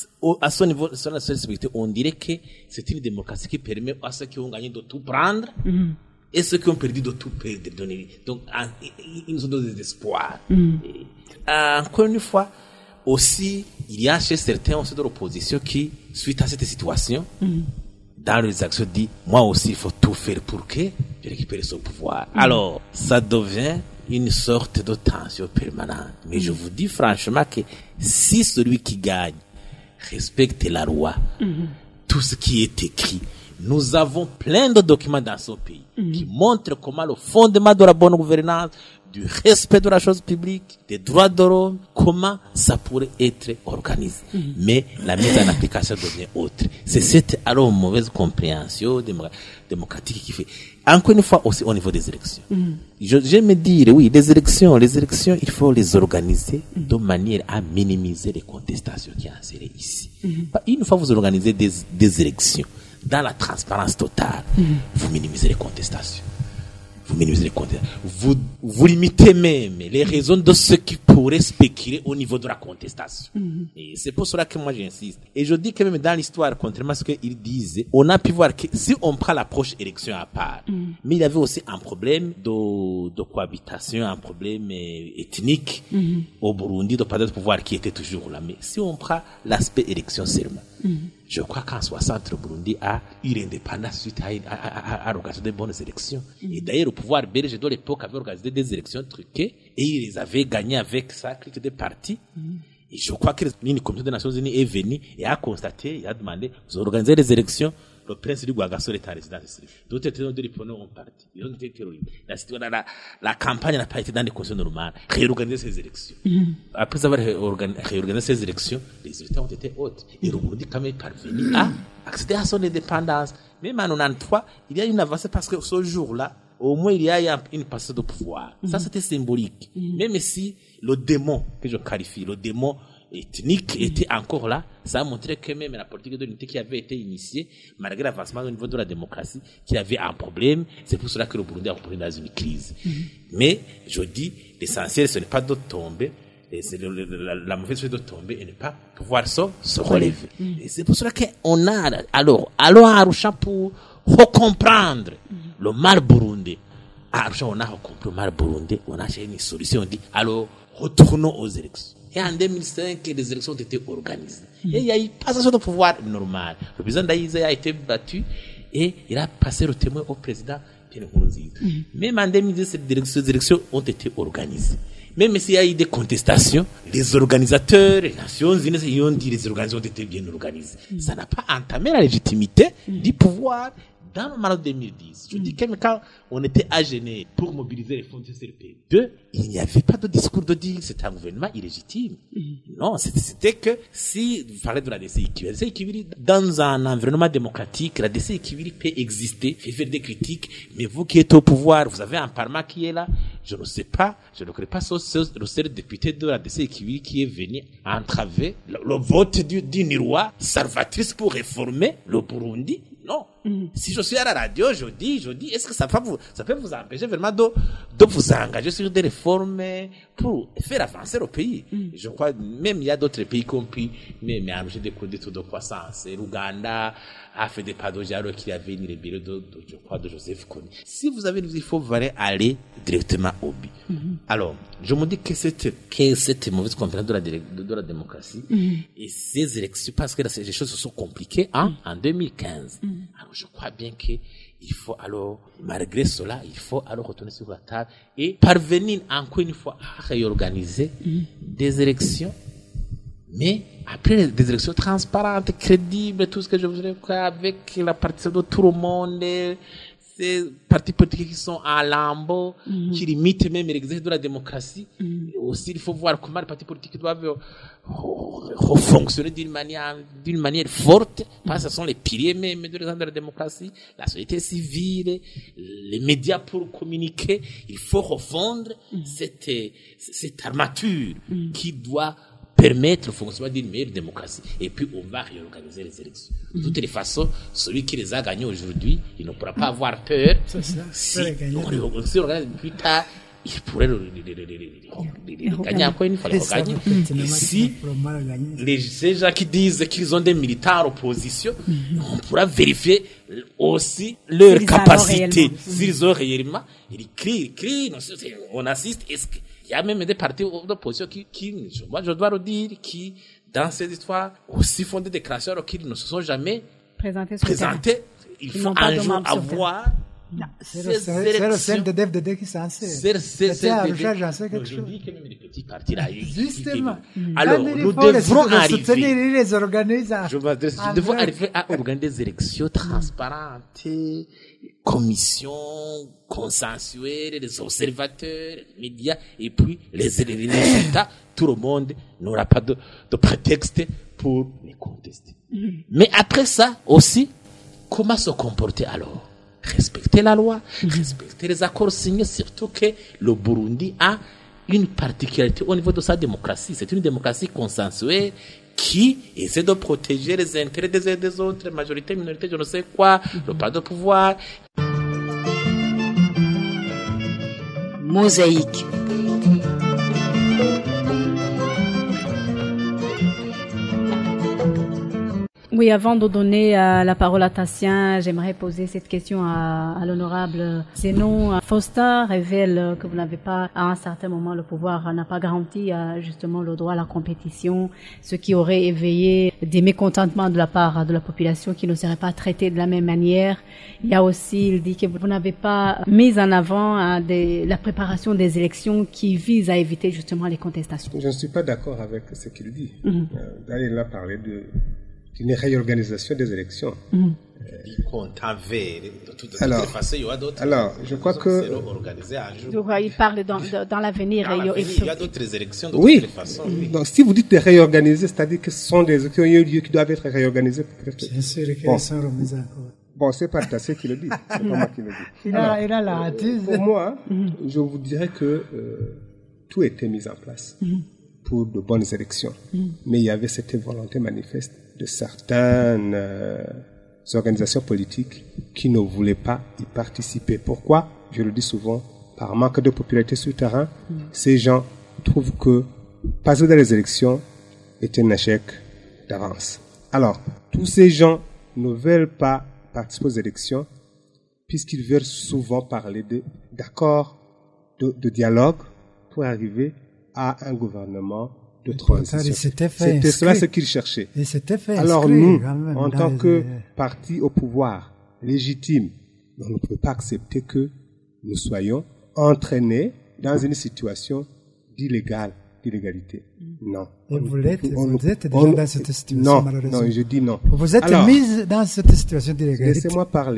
à ce niveau, sur la société, on dirait que c'est une démocratie qui permet à ceux qui ont gagné de tout prendre, mm. et ceux qui ont perdu de tout perdre. Donc, ils nous ont donné des espoirs. Mm. Et, euh, encore une fois, aussi, il y a chez certains aussi de l'opposition qui, suite à cette situation, mm. dans les actions, dit, moi aussi, il faut tout faire pour que je récupère ce pouvoir. Mm. Alors, ça devient une sorte de tension permanente. Mais mm. je vous dis franchement que si celui qui gagne respecte la loi, mm. tout ce qui est écrit, nous avons plein de documents dans ce pays mmh. qui montrent comment le fondement de la bonne gouvernance, du respect de la chose publique, des droits de l'homme, comment ça pourrait être organisé. Mmh. Mais la mise en application devient autre. C'est cette alors mauvaise compréhension démocratique qui fait. Encore une fois aussi au niveau des élections. Mmh. Je, je me dire, oui, les élections, les élections, il faut les organiser mmh. de manière à minimiser les contestations qui en seraient ici. Mmh. Une fois que vous organisez des, des élections, dans la transparence totale, mmh. vous minimisez les contestations. Vous minimisez les contestations. Vous, vous limitez même les raisons de ceux qui pourraient spéculer au niveau de la contestation. Mmh. Et c'est pour cela que moi j'insiste. Et je dis que même dans l'histoire, contrairement à ce qu'ils disaient, on a pu voir que si on prend l'approche élection à part, mmh. mais il y avait aussi un problème de, de cohabitation, un problème ethnique mmh. au Burundi, de partage de pouvoir qui était toujours là. Mais si on prend l'aspect élection seulement, mmh. je crois qu'en soixante, le Burundi a eu l'indépendance suite à, à, à, à l'organisation de bonnes élections. Mm. Et d'ailleurs, le pouvoir belge de l'époque avait organisé des élections truquées et il les avait gagnées avec sa clique de partis. Mm. Et je crois que une commission des Nations Unies est venue et a constaté, et a demandé, vous organisez les élections. Le prince du Guagasore est en résidence. D'autres étaient dans des réponses ont parti. Ils ont été terrorisés. La, la, la campagne n'a pas été dans des conditions normales. Réorganiser ces élections. Mm. Après avoir réorganisé ces élections, les résultats ont été autres. Et le Burundi quand même est parvenu à accéder à son indépendance. Même en quatre-vingt-treize, il y a une avancée parce que ce jour-là, au moins il y a une passée de pouvoir. Mm. Ça c'était symbolique. Mm. Même si le démon, que je qualifie, le démon ethnique mmh. était encore là, ça a montré que même la politique de l'unité qui avait été initiée, malgré l'avancement au niveau de la démocratie, qu'il y avait un problème. C'est pour cela que le Burundi a repris dans une crise. Mmh. Mais, je dis, l'essentiel, ce n'est pas de tomber, c'est le, le, la, la mauvaise chose de tomber et ne pas pouvoir se, se relever. Mmh. Et c'est pour cela qu'on a, alors, allons à Arusha pour recomprendre mmh. le mal burundais. À Arusha, on a compris le mal burundais, on a cherché une solution, on dit, alors, retournons aux élections. Et en deux mille cinq, les élections ont été organisées. Mmh. Et il y a eu passation de pouvoir normal. Le président Daïza a été battu et il a passé le témoin au président Pierre Nkurunziza. Mmh. Même en deux mille dix, ces élections ont été organisées. Même s'il y a eu des contestations, les organisateurs, les Nations Unies, ils ont dit que les organisations ont été bien organisées. Mmh. Ça n'a pas entamé la légitimité mmh. du pouvoir dans le deux mille dix, je dis que quand on était à Genève pour mobiliser les fonds du C R P deux, il n'y avait pas de discours de dire c'est un gouvernement illégitime. Non, c'était, c'était que si vous parlez de la D C I Q, la D C I Q, dans un environnement démocratique, la D C I Q peut exister, fait faire des critiques, mais vous qui êtes au pouvoir, vous avez un parlement qui est là, je ne sais pas, je ne connais pas ce, ce, le seul député de la D C I Q qui est venu entraver le, le vote du, d'une loi salvatrice pour réformer le Burundi. Non. Mm. Si je suis à la radio, je dis, je dis, est-ce que ça peut vous, ça peut vous empêcher vraiment de, de vous engager sur des réformes pour faire avancer le pays? Mm. Je crois, même il y a d'autres pays qui ont pu, mais, mais arranger des coûts de taux de croissance. L'Ouganda a fait des pas d'aujourd'hui alors qu'il y avait une rébellion de, de, je crois, de Joseph Kony. Si vous avez, il faut vraiment aller directement au but. Mm-hmm. Alors, je me dis que cette, que cette mauvaise conférence de la, de, de la démocratie mm-hmm. et ces élections, parce que là, les choses se sont compliquées, hein, mm-hmm. en deux mille quinze. Mm-hmm. Alors, je crois bien que il faut alors, malgré cela, il faut alors retourner sur la table et parvenir encore une fois à réorganiser mm-hmm. des élections, mais après des élections transparentes, crédibles, tout ce que je voudrais avec la participation de tout le monde, ces partis politiques qui sont à lambeau, mm-hmm. qui limitent même l'exercice de la démocratie. Mm-hmm. Aussi, il faut voir comment les partis politiques doivent fonctionner d'une manière, d'une manière forte, parce que ce sont les piliers même de la démocratie, la société civile, les médias pour communiquer. Il faut refondre mm-hmm. cette, cette armature mm-hmm. qui doit permettre le fonctionnement d'une meilleure démocratie. Et puis, on va réorganiser les élections. De toutes les façons, celui qui les a gagnés aujourd'hui, il ne pourra pas avoir peur. C'est ça. Si on, si on regarde plus tard, il pourrait les gagner encore une fois, les regagner. Et si les, ces gens qui disent qu'ils ont des militants en opposition, on pourra vérifier aussi leur capacité. S'ils ont réellement, ils crient, ils crient, on assiste. Est-ce que il y a même des partis d'opposition qui, qui, moi je dois le dire, qui, dans ces histoires, aussi font des déclarations alors qu'ils ne se sont jamais présentés. présentés. Il faut un jour avoir. C'est le C N D D F qui s'en sert. C'est le C N D D F. Je dis que même les petits partis là. Justement. Alors, nous devrons arriver. les organisations. Nous devons arriver à organiser des élections transparentes, commissions consensuelles, les observateurs, les médias, et puis les résultats. Tout le monde n'aura pas de, de prétexte pour les contester. Mais après ça aussi, comment se comporter alors? Respecter la loi, mm-hmm. respecter les accords signés, surtout que le Burundi a une particularité au niveau de sa démocratie. C'est une démocratie consensuelle qui essaie de protéger les intérêts des uns et des autres, majorité, minorité, je ne sais quoi, mm-hmm. le pas de pouvoir. Mosaïque. Oui, avant de donner euh, la parole à Tassien, j'aimerais poser cette question à, à l'honorable Zénon. Foster révèle que vous n'avez pas, à un certain moment, le pouvoir n'a pas garanti euh, justement le droit à la compétition, ce qui aurait éveillé des mécontentements de la part de la population qui ne serait pas traitée de la même manière. Il y a aussi, il dit que vous n'avez pas mis en avant euh, des, la préparation des élections qui visent à éviter justement les contestations. Je ne suis pas d'accord avec ce qu'il dit. Mm-hmm. Euh, d'ailleurs, il a parlé de une réorganisation des élections. Mmh. Euh, de toute façon, il y aura d'autres. Alors, je crois que. Je crois qu'il parle dans, dans l'avenir. Dans l'avenir il y a d'autres élections de oui. toutes les façons. Oui. Donc, si vous dites de réorganiser, c'est-à-dire que ce sont des élections qui doivent être réorganisées. Bien sûr qu'elles sont remises en cause. Bon, c'est pas Tassé qui le dit. C'est pas moi qui le dis. Il a, Alors, il a la hâtise. Pour moi, mm-hmm. je vous dirais que euh, tout était mis en place mm-hmm. pour de bonnes élections. Mm-hmm. Mais il y avait cette volonté manifeste de certaines euh, organisations politiques qui ne voulaient pas y participer. Pourquoi? Je le dis souvent, par manque de popularité sur le terrain, mm. ces gens trouvent que passer dans les élections est un échec d'avance. Alors, tous ces gens ne veulent pas participer aux élections puisqu'ils veulent souvent parler de, d'accords, de, de dialogue pour arriver à un gouvernement de transition. C'était cela ce qu'ils cherchaient. Et c'était fait Alors nous, en tant que les... parti au pouvoir légitime, on ne peut pas accepter que nous soyons entraînés dans une situation d'illégal, d'illégalité. Non. Et vous l'êtes, vous êtes déjà on, dans cette situation, non, malheureusement. Non, je dis non. Vous êtes Alors, mise dans cette situation d'illégalité. Laissez-moi parler.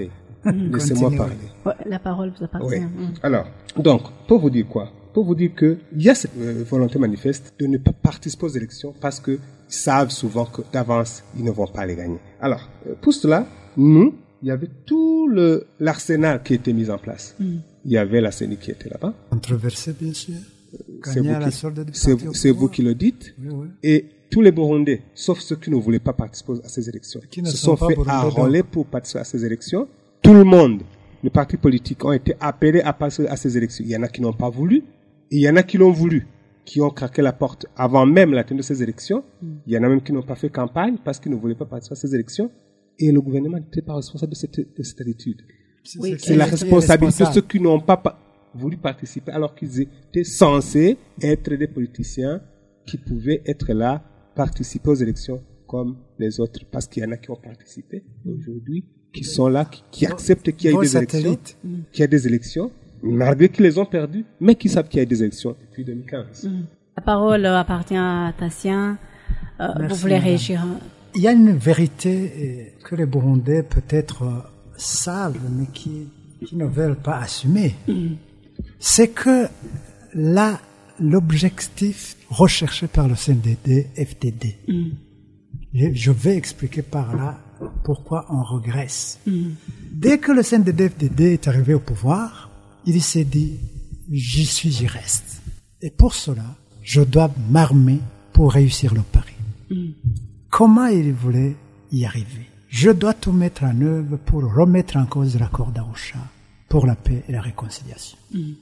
Laissez-moi Continuez. parler. Ouais, la parole vous appartient. Oui. Mm. Alors, donc, pour vous dire quoi? Pour vous dire qu'il y a cette euh, volonté manifeste de ne pas participer aux élections parce qu'ils savent souvent que d'avance, ils ne vont pas les gagner. Alors, euh, pour cela, nous, il y avait tout le, l'arsenal qui était mis en place. Mm. Il y avait la C E N I qui était là-bas. Controversé, bien sûr. C'est Gagné vous, à la qui, solde du c'est, parti au c'est vous pouvoir. qui le dites. Oui, oui. Et tous les Burundais, sauf ceux qui ne voulaient pas participer à ces élections, Qui ne se sont sont pas fait Burundais, enrôler pour participer à ces élections. Tout le monde, les partis politiques ont été appelés à participer à ces élections. Il y en a qui n'ont pas voulu, et il y en a qui l'ont voulu, qui ont craqué la porte avant même la tenue de ces élections. Mm. Il y en a même qui n'ont pas fait campagne parce qu'ils ne voulaient pas participer à ces élections. Et le gouvernement n'était pas responsable de cette, de cette attitude. C'est, Oui, c'est C'est la qui est responsabilité de responsable. ceux qui n'ont pas pa- voulu participer alors qu'ils étaient censés être des politiciens qui pouvaient être là, participer aux élections comme les autres. Parce qu'il y en a qui ont participé aujourd'hui, qui sont là, qui, qui acceptent qu'il y ait Vos des élections, satellites. qu'il y a des élections, malgré qu'ils les ont perdues, mais qui savent qu'il y a des élections depuis deux mille quinze. Mm. La parole euh, appartient à Tassien. Euh, Merci, vous voulez madame. réagir? Hein? Il y a une vérité euh, que les Burundais peut-être euh, savent, mais qui, qui ne veulent pas assumer. Mm. C'est que là, l'objectif recherché par le C N D D F D D, mm. je, je vais expliquer par là pourquoi on regresse. Mm. Dès que le C N D D F D D est arrivé au pouvoir, il s'est dit, j'y suis, j'y reste. Et pour cela, je dois m'armer pour réussir le pari. Mm. Comment il voulait y arriver? Je dois tout mettre en œuvre pour remettre en cause l'accord d'Arusha pour la paix et la réconciliation. Mm.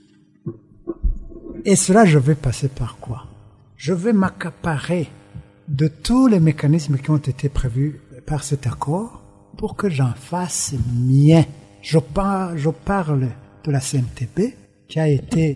Et cela, je vais passer par quoi? Je vais m'accaparer de tous les mécanismes qui ont été prévus par cet accord pour que j'en fasse mien. Je parle, je parle de la C N T B qui a été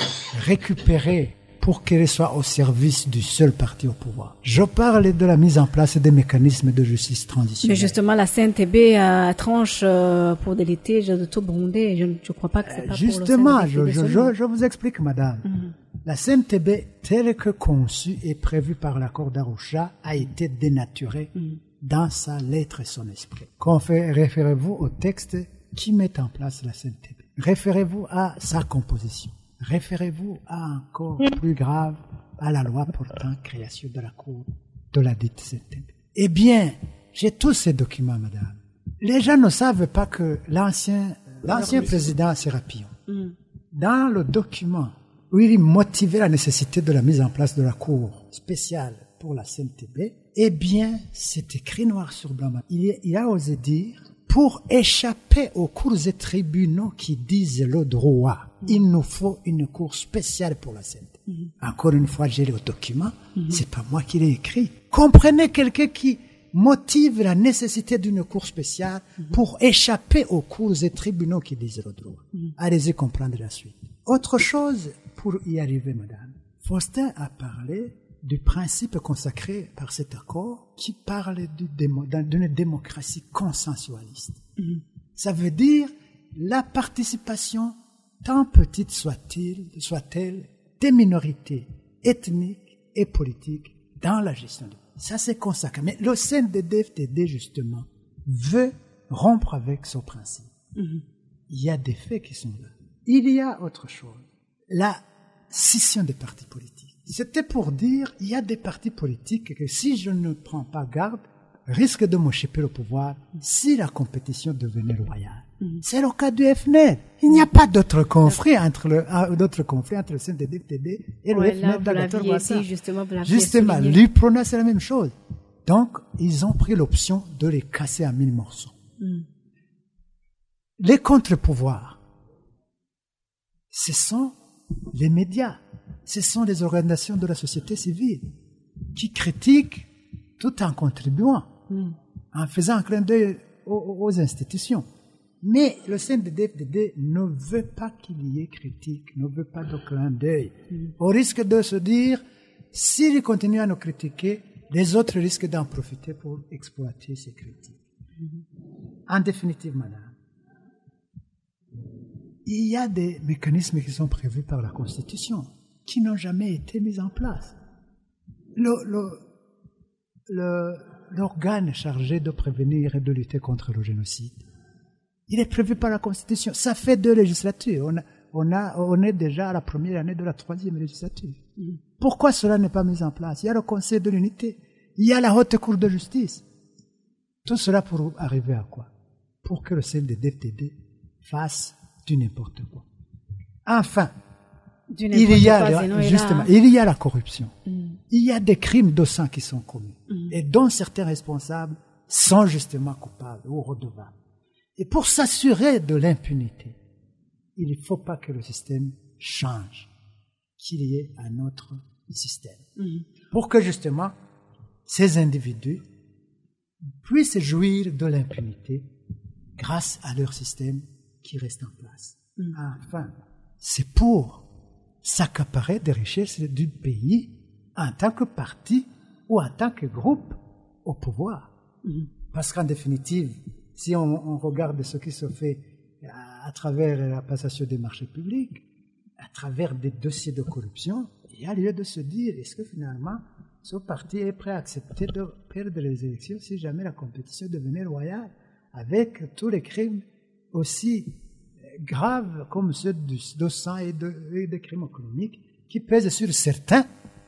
récupérée pour qu'elle soit au service du seul parti au pouvoir. Je parle de la mise en place des mécanismes de justice transitionnelle. Mais justement, la C N T B euh, tranche euh, pour des litiges de tout Burundais. Je ne crois pas que c'est pas Justement, pour le C N D D je, je, je, je vous explique, madame. Mm-hmm. La C N T B, telle que conçue et prévue par l'accord d'Arusha, a été dénaturée mm-hmm. dans sa lettre et son esprit. Quand fait, référez-vous au texte qui met en place la C N T B. Référez-vous à sa composition. Référez-vous à encore plus grave, à la loi portant création de la Cour de la dite C N T B. Eh bien, j'ai tous ces documents, madame. Les gens ne savent pas que l'ancien, l'ancien président Sérapillon, mm. dans le document où il motivait la nécessité de la mise en place de la Cour spéciale pour la C N T B, eh bien, c'est écrit noir sur blanc. Il, il a osé dire, pour échapper aux cours et tribunaux qui disent le droit, mm. il nous faut une cour spéciale pour la C N T B. Mm. Encore une fois, j'ai le document, mm. c'est pas moi qui l'ai écrit. Comprenez quelqu'un qui motive la nécessité d'une cour spéciale mm. pour échapper aux cours et tribunaux qui disent le droit. Mm. Allez-y comprendre la suite. Autre chose, pour y arriver, madame, Faustin a parlé du principe consacré par cet accord qui parle du démo, d'une démocratie consensualiste. Mm-hmm. Ça veut dire la participation, tant petite soit-il, soit-elle, des minorités ethniques et politiques dans la gestion de... Ça, c'est consacré. Mais le C N D D F D D, justement, veut rompre avec ce principe. Mm-hmm. Il y a des faits qui sont là. Il y a autre chose. La scission des partis politiques. C'était pour dire, il y a des partis politiques que si je ne prends pas garde, risquent de m'échapper au pouvoir si la compétition devenait loyale. Mm-hmm. C'est le cas du F N L. Il n'y a pas d'autre conflit entre le, euh, d'autre conflit entre le C N D D F D D et ouais, le F N L d'Agathon Rwasa. Justement, justement l'UPRONA, c'est la même chose. Donc, ils ont pris l'option de les casser en mille morceaux. Mm. Les contre-pouvoirs, ce sont les médias, ce sont les organisations de la société civile qui critiquent tout en contribuant, mm. en faisant un clin d'œil aux, aux institutions. Mais le C N D D F D D ne veut pas qu'il y ait critique, ne veut pas de clin d'œil. Mm. Au risque de se dire, s'ils continuent à nous critiquer, les autres risquent d'en profiter pour exploiter ces critiques. Mm. En définitive, madame, il y a des mécanismes qui sont prévus par la Constitution qui n'ont jamais été mis en place. Le, le, le, l'organe chargé de prévenir et de lutter contre le génocide Il est prévu par la Constitution. Ça fait deux législatures. On, a, on, a, on est déjà à la première année de la troisième législature. Mm. Pourquoi cela n'est pas mis en place? Il y a le Conseil de l'unité. Il y a la Haute Cour de justice. Tout cela pour arriver à quoi? Pour que le C N D D F D D fasse du n'importe quoi. Enfin, du il y a, pas, justement, il y a la corruption. Mm. Il y a des crimes de sang qui sont commis. Mm. Et dont certains responsables sont justement coupables ou redevables. Et pour s'assurer de l'impunité, il ne faut pas que le système change, qu'il y ait un autre système. Mm. Pour que justement, ces individus puissent jouir de l'impunité grâce à leur système qui reste en place. Mm. Enfin, c'est pour s'accaparer des richesses du pays en tant que parti ou en tant que groupe au pouvoir. Mm. Parce qu'en définitive, si on, on regarde ce qui se fait à, à travers la passation des marchés publics, à travers des dossiers de corruption, il y a lieu de se dire, est-ce que finalement, ce parti est prêt à accepter de perdre les élections si jamais la compétition devenait loyale, avec tous les crimes aussi graves comme ceux du, de sang et, de, et des crimes économiques qui pèsent sur certains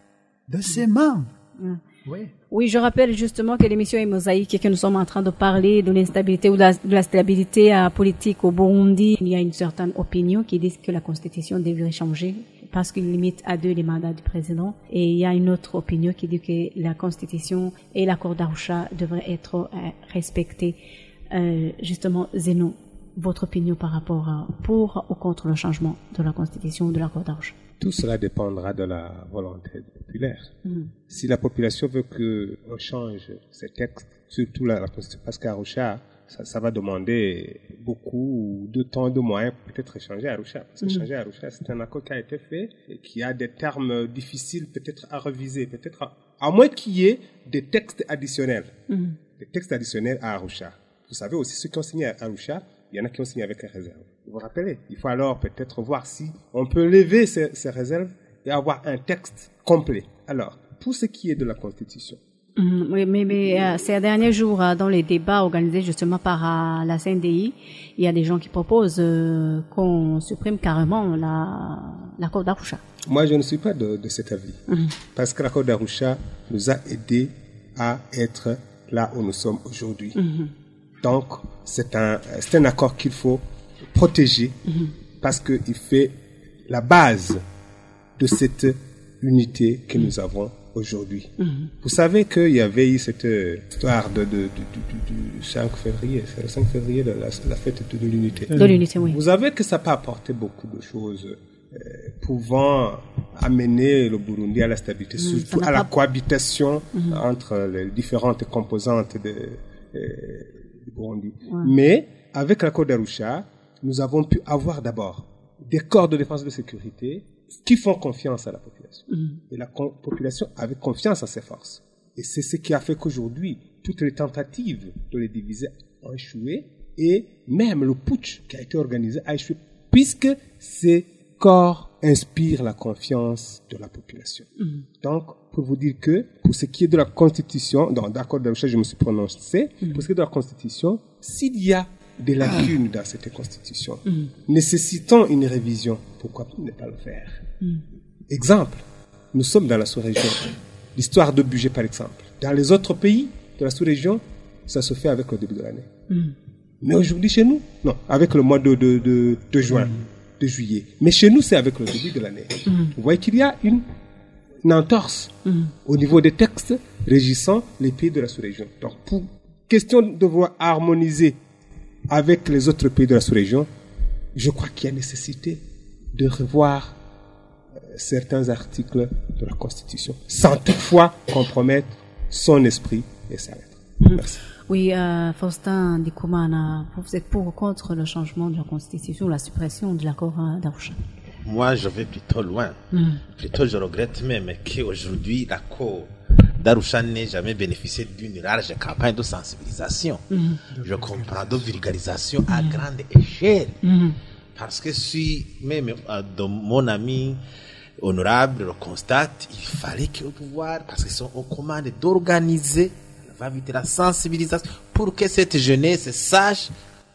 de ses membres. Mmh. Oui. Oui, je rappelle justement que l'émission est mosaïque et que nous sommes en train de parler de l'instabilité ou de la, de la stabilité euh, politique au Burundi. Il y a une certaine opinion qui dit que la Constitution devrait changer parce qu'il limite à deux les mandats du président. Et il y a une autre opinion qui dit que la Constitution et l'accord d'Arusha devraient être euh, respectés. Euh, justement, Zeno, votre opinion par rapport à pour ou contre le changement de la Constitution ou de l'accord d'Arusha? Tout cela dépendra de la volonté populaire. Mmh. Si la population veut qu'on change ces textes, surtout la, la Constitution, parce qu'Arusha, ça, ça va demander beaucoup de temps, de moyens, peut-être changer Arusha. Parce que mmh. changer Arusha, c'est un accord qui a été fait et qui a des termes difficiles peut-être à reviser, peut-être à, à moins qu'il y ait des textes additionnels. Mmh. Des textes additionnels à Arusha. Vous savez aussi, ceux qui ont signé à Arusha, il y en a qui ont signé avec les réserves. Vous vous rappelez? Il faut alors peut-être voir si on peut lever ces, ces réserves et avoir un texte complet. Alors, pour ce qui est de la Constitution. Mmh, oui, mais, mais euh, ces derniers jours, euh, dans les débats organisés justement par euh, la C N D I, il y a des gens qui proposent euh, qu'on supprime carrément la, l'accord d'Arusha. Moi, je ne suis pas de, de cet avis. Mmh. Parce que l'accord d'Arusha nous a aidés à être là où nous sommes aujourd'hui. Mmh. Donc, c'est un, c'est un accord qu'il faut protéger mmh. parce qu'il fait la base de cette unité que mmh. nous avons aujourd'hui. Mmh. Vous savez qu'il y avait eu cette histoire de, de, de, de, de cinq février, c'est le cinq février, de la, la fête de, de l'unité. De l'unité, oui. Vous savez que ça peut apporter beaucoup de choses euh, pouvant amener le Burundi à la stabilité, mmh, surtout à la pas... cohabitation mmh. entre les différentes composantes de... Euh, Burundi. Ouais. Mais avec l'accord d'Arusha, nous avons pu avoir d'abord des corps de défense et de sécurité qui font confiance à la population. Mm. Et la con- population avait confiance en ses forces. Et c'est ce qui a fait qu'aujourd'hui, toutes les tentatives de les diviser ont échoué et même le putsch qui a été organisé a échoué puisque ces corps inspirent la confiance de la population. Mm. Donc, pour vous dire que, pour ce qui est de la Constitution, dans l'accord d'Arusha, je me suis prononcé, mm. pour ce qui est de la Constitution, s'il y a des lacunes dans cette Constitution, mm. nécessitant une révision, pourquoi ne pas le faire? Mm. Exemple, nous sommes dans la sous-région. L'histoire de budget, par exemple. Dans les autres pays de la sous-région, ça se fait avec le début de l'année. Mm. Mais aujourd'hui, chez nous, non, avec le mois de, de, de, de juin, mm. de juillet. Mais chez nous, c'est avec le début de l'année. Mm. Vous voyez qu'il y a une une entorse mmh. au niveau des textes régissant les pays de la sous-région. Donc, pour question de vouloir harmoniser avec les autres pays de la sous-région, je crois qu'il y a nécessité de revoir euh, certains articles de la Constitution, sans toutefois compromettre son esprit et sa lettre. Mmh. Merci. Oui, euh, Faustin Ndikoumana, vous êtes pour ou contre le changement de la Constitution, la suppression de l'accord d'Arusha? Moi, je vais plutôt loin. Mm. Plutôt, je regrette même qu'aujourd'hui, l'accord d'Arusha n'ait jamais bénéficié d'une large campagne de sensibilisation. Mm. Je comprends, de vulgarisation mm. à grande échelle. Mm. Parce que si même euh, de mon ami honorable le constate, il fallait qu'au pouvoir, parce qu'ils sont aux commandes, d'organiser la sensibilisation pour que cette jeunesse sache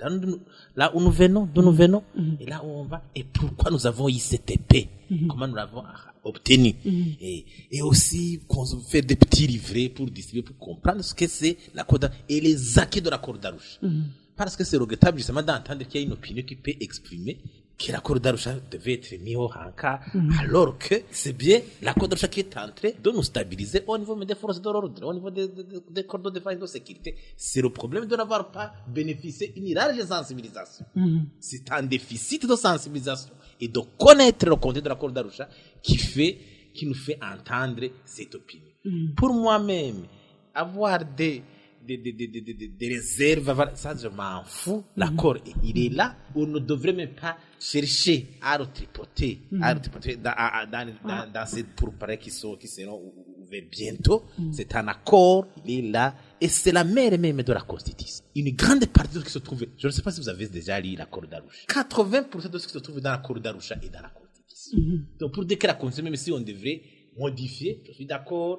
Là, nous, là où nous venons, d'où nous venons, mm-hmm. et là où on va, et pourquoi nous avons eu cette épée, mm-hmm. comment nous l'avons obtenue. Mm-hmm. Et, et aussi, faire des petits livrets pour distribuer, pour comprendre ce que c'est l'accord d'Arusha et les acquis de l'accord d'Arusha. Mm-hmm. Parce que c'est regrettable justement d'entendre qu'il y a une opinion qui peut exprimer que l'accord d'Arusha devait être mis au rencard, mm-hmm. alors que c'est bien l'accord d'Arusha qui est en train de nous stabiliser au niveau des forces de l'ordre, au niveau des, des, des cordons de défense et de sécurité. C'est le problème de n'avoir pas bénéficié d'une large sensibilisation. Mm-hmm. C'est un déficit de sensibilisation et de connaître le contenu de l'accord d'Arusha qui fait, qui nous fait entendre cette opinion. Mm-hmm. Pour moi-même, avoir des Des, des, des, des, des réserves, ça je m'en fous. Mm-hmm. L'accord, il est là. On ne devrait même pas chercher à le tripoter, mm-hmm. à le tripoter dans, dans, dans, dans, dans ces pourparlers qui, sont, qui seront ouverts bientôt. Mm-hmm. C'est un accord, il est là. Et c'est la mère même de la Constitution. Une grande partie de ce qui se trouve, je ne sais pas si vous avez déjà lu l'accord d'Arusha. quatre-vingts pour cent de ce qui se trouve dans l'accord d'Arusha est dans la Constitution. Mm-hmm. Donc pour dire que la Constitution, même si on devrait modifier, je suis d'accord.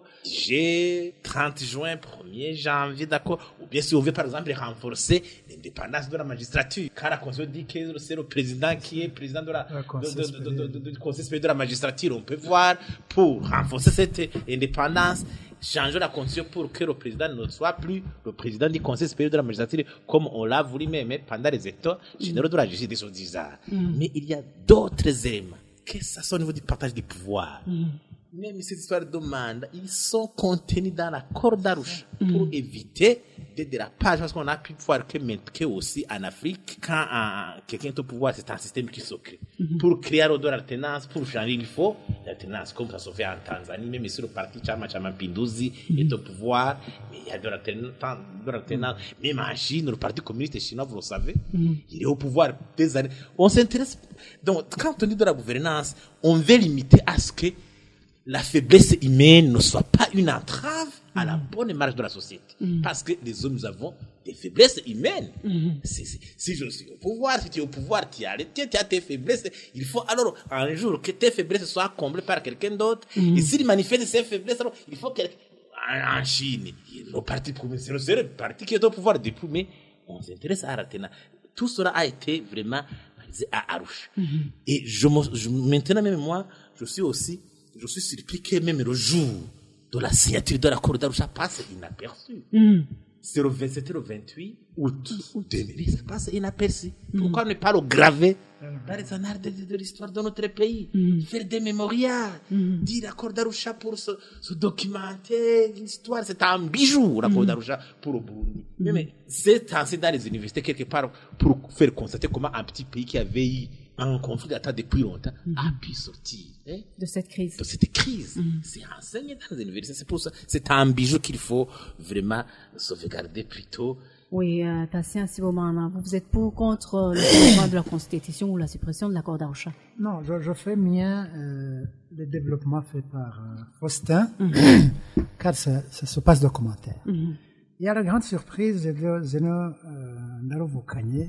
J'ai trente juin, premier janvier, d'accord. Ou bien si on veut par exemple renforcer l'indépendance de la magistrature. Car la Constitution dit que c'est le président qui est président de la, de, de, de, de, de, du Conseil supérieur de la magistrature. On peut voir pour renforcer cette indépendance, changer la Constitution pour que le président ne soit plus le président du Conseil supérieur de la magistrature comme on l'a voulu même pendant les états généraux de la justice des choses bizarres. Mm. Mais il y a d'autres éléments, que ça soit au niveau du partage des pouvoirs. Mm. Même ces histoires de mandat, ils sont contenus dans l'accord d'Arusha mm. pour éviter des dérapages. Parce qu'on a pu voir que, que aussi en Afrique, quand uh, quelqu'un est au pouvoir, c'est un système qui se crée. Mm-hmm. Pour créer de l'alternance, pour changer, il faut l'alternance, comme ça se fait en Tanzanie, même si le parti Chama Chama Pinduzi mm-hmm. est au pouvoir, mais il y a de l'alternance. Mm-hmm. Même en Chine, le parti communiste chinois, vous le savez, mm-hmm. il est au pouvoir des années. On s'intéresse. Donc, quand on dit de la gouvernance, on veut limiter à ce que la faiblesse humaine ne soit pas une entrave à la bonne marche de la société. Mm. Parce que les hommes, nous avons des faiblesses humaines. Mm. C'est, c'est, si je suis au pouvoir, si tu es au pouvoir, tu as, tu as tes faiblesses. Il faut alors un jour que tes faiblesses soient comblées par quelqu'un d'autre. Mm. Et s'il manifeste ses faiblesses, alors il faut qu'en en Chine, le parti, c'est le seul parti qui est au pouvoir depuis, mais on s'intéresse à Aratena. Tout cela a été vraiment réalisé à Arusha. Mm. Et je, je, maintenant même moi, je suis aussi Je suis surpris que même le jour de la signature de l'accord d'Arusha passe inaperçu. Mm. C'est le, c'était le vingt-huit août deux mille, ça passe inaperçu. Mm. Pourquoi ne pas le graver dans les annales de, de, de l'histoire de notre pays? Mm. Faire des mémorials, mm. dire l'accord d'Arusha pour se, se documenter l'histoire. C'est un bijou, l'accord mm. d'Arusha pour le Burundi. Mm. Mais, mais c'est ainsi dans les universités quelque part pour faire constater comment un petit pays qui avait eu un conflit d'attente depuis longtemps mm-hmm. a pu sortir hein, de cette crise. De cette crise. Mm-hmm. C'est enseigné dans les universités. C'est pour ça. C'est un bijou qu'il faut vraiment sauvegarder plutôt. Oui, euh, Tassien Sibomana, vous êtes pour ou contre le changement de la Constitution ou la suppression de l'accord d'Arusha? Non, je, je fais mien euh, le développement fait par euh, Faustin, mm-hmm. car ça, ça se passe documentaire. Mm-hmm. Il y a la grande surprise de Zeno Narovokanye,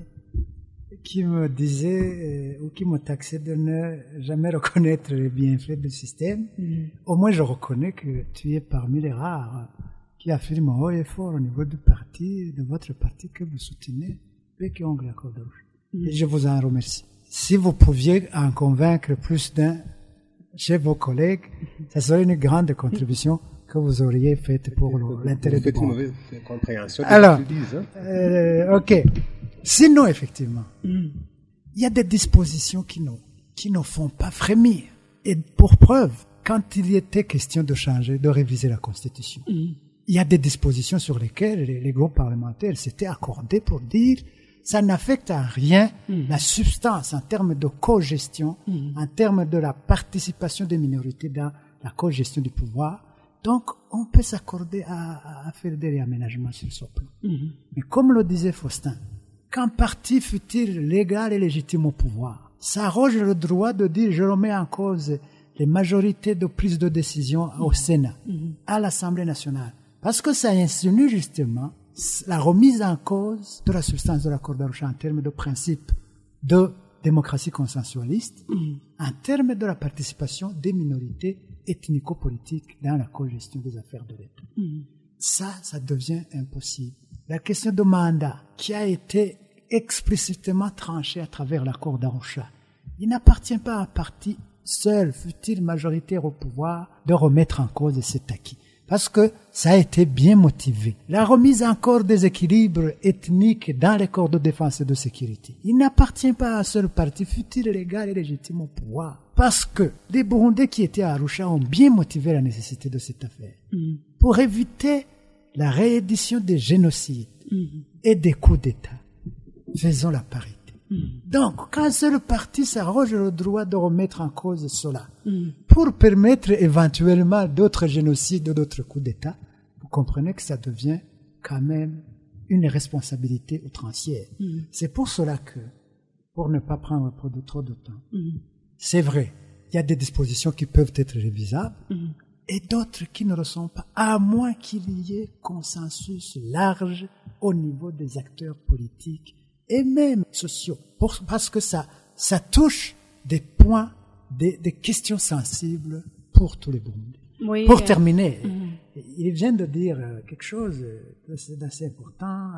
qui me disait euh, ou qui me taxait de ne jamais reconnaître les bienfaits du système. Mm. Au moins, je reconnais que tu es parmi les rares qui affirment haut et fort au niveau du parti, de votre parti que vous soutenez, et qui ont l'accord d'Arusha. Mm. Et je vous en remercie. Si vous pouviez en convaincre plus d'un chez vos collègues, ça serait une grande contribution que vous auriez faite pour le, l'intérêt du monde. Vous faites une mauvaise compréhension de Alors, ce que tu dis. Hein? Euh, ok. Sinon, effectivement, mm. il y a des dispositions qui nous, qui nous font pas frémir. Et pour preuve, quand il y était question de changer, de réviser la Constitution, mm. il y a des dispositions sur lesquelles les, les groupes parlementaires s'étaient accordés pour dire ça n'affecte en rien mm. la substance en termes de co-gestion, mm. en termes de la participation des minorités dans la co-gestion du pouvoir. Donc, on peut s'accorder à, à faire des réaménagements sur ce plan. Mm. Mais comme le disait Faustin, qu'un parti fut-il légal et légitime au pouvoir, ça arroge le droit de dire je remets en cause les majorités de prise de décision au Sénat, mm-hmm. à l'Assemblée nationale. Parce que ça insinue justement la remise en cause de la substance de l'accord d'Arusha en termes de principe de démocratie consensualiste, mm-hmm. en termes de la participation des minorités ethnico-politiques dans la co-gestion des affaires de l'État. Mm-hmm. Ça, ça devient impossible. La question de mandat qui a été explicitement tranché à travers l'accord d'Arusha. Il n'appartient pas à un parti seul, fût-il majoritaire au pouvoir, de remettre en cause cet acquis. Parce que ça a été bien motivé. La remise en cause des équilibres ethniques dans les corps de défense et de sécurité. Il n'appartient pas à un seul parti, fût-il légal et légitime au pouvoir. Parce que les Burundais qui étaient à Arusha ont bien motivé la nécessité de cette affaire. Mmh. Pour éviter la réédition des génocides mmh. et des coups d'État. Faisons la parité. Mmh. Donc, qu'un seul parti s'arroge le droit de remettre en cause cela, mmh. pour permettre éventuellement d'autres génocides, d'autres coups d'État, vous comprenez que ça devient quand même une responsabilité outrancière. Mmh. C'est pour cela que, pour ne pas prendre trop de temps, mmh. c'est vrai, il y a des dispositions qui peuvent être révisables, mmh. et d'autres qui ne le sont pas, à moins qu'il y ait consensus large au niveau des acteurs politiques et même sociaux, pour, parce que ça, ça touche des points, des, des questions sensibles pour tous les Burundais. Oui, pour euh, terminer, mm-hmm. il vient de dire quelque chose d'assez important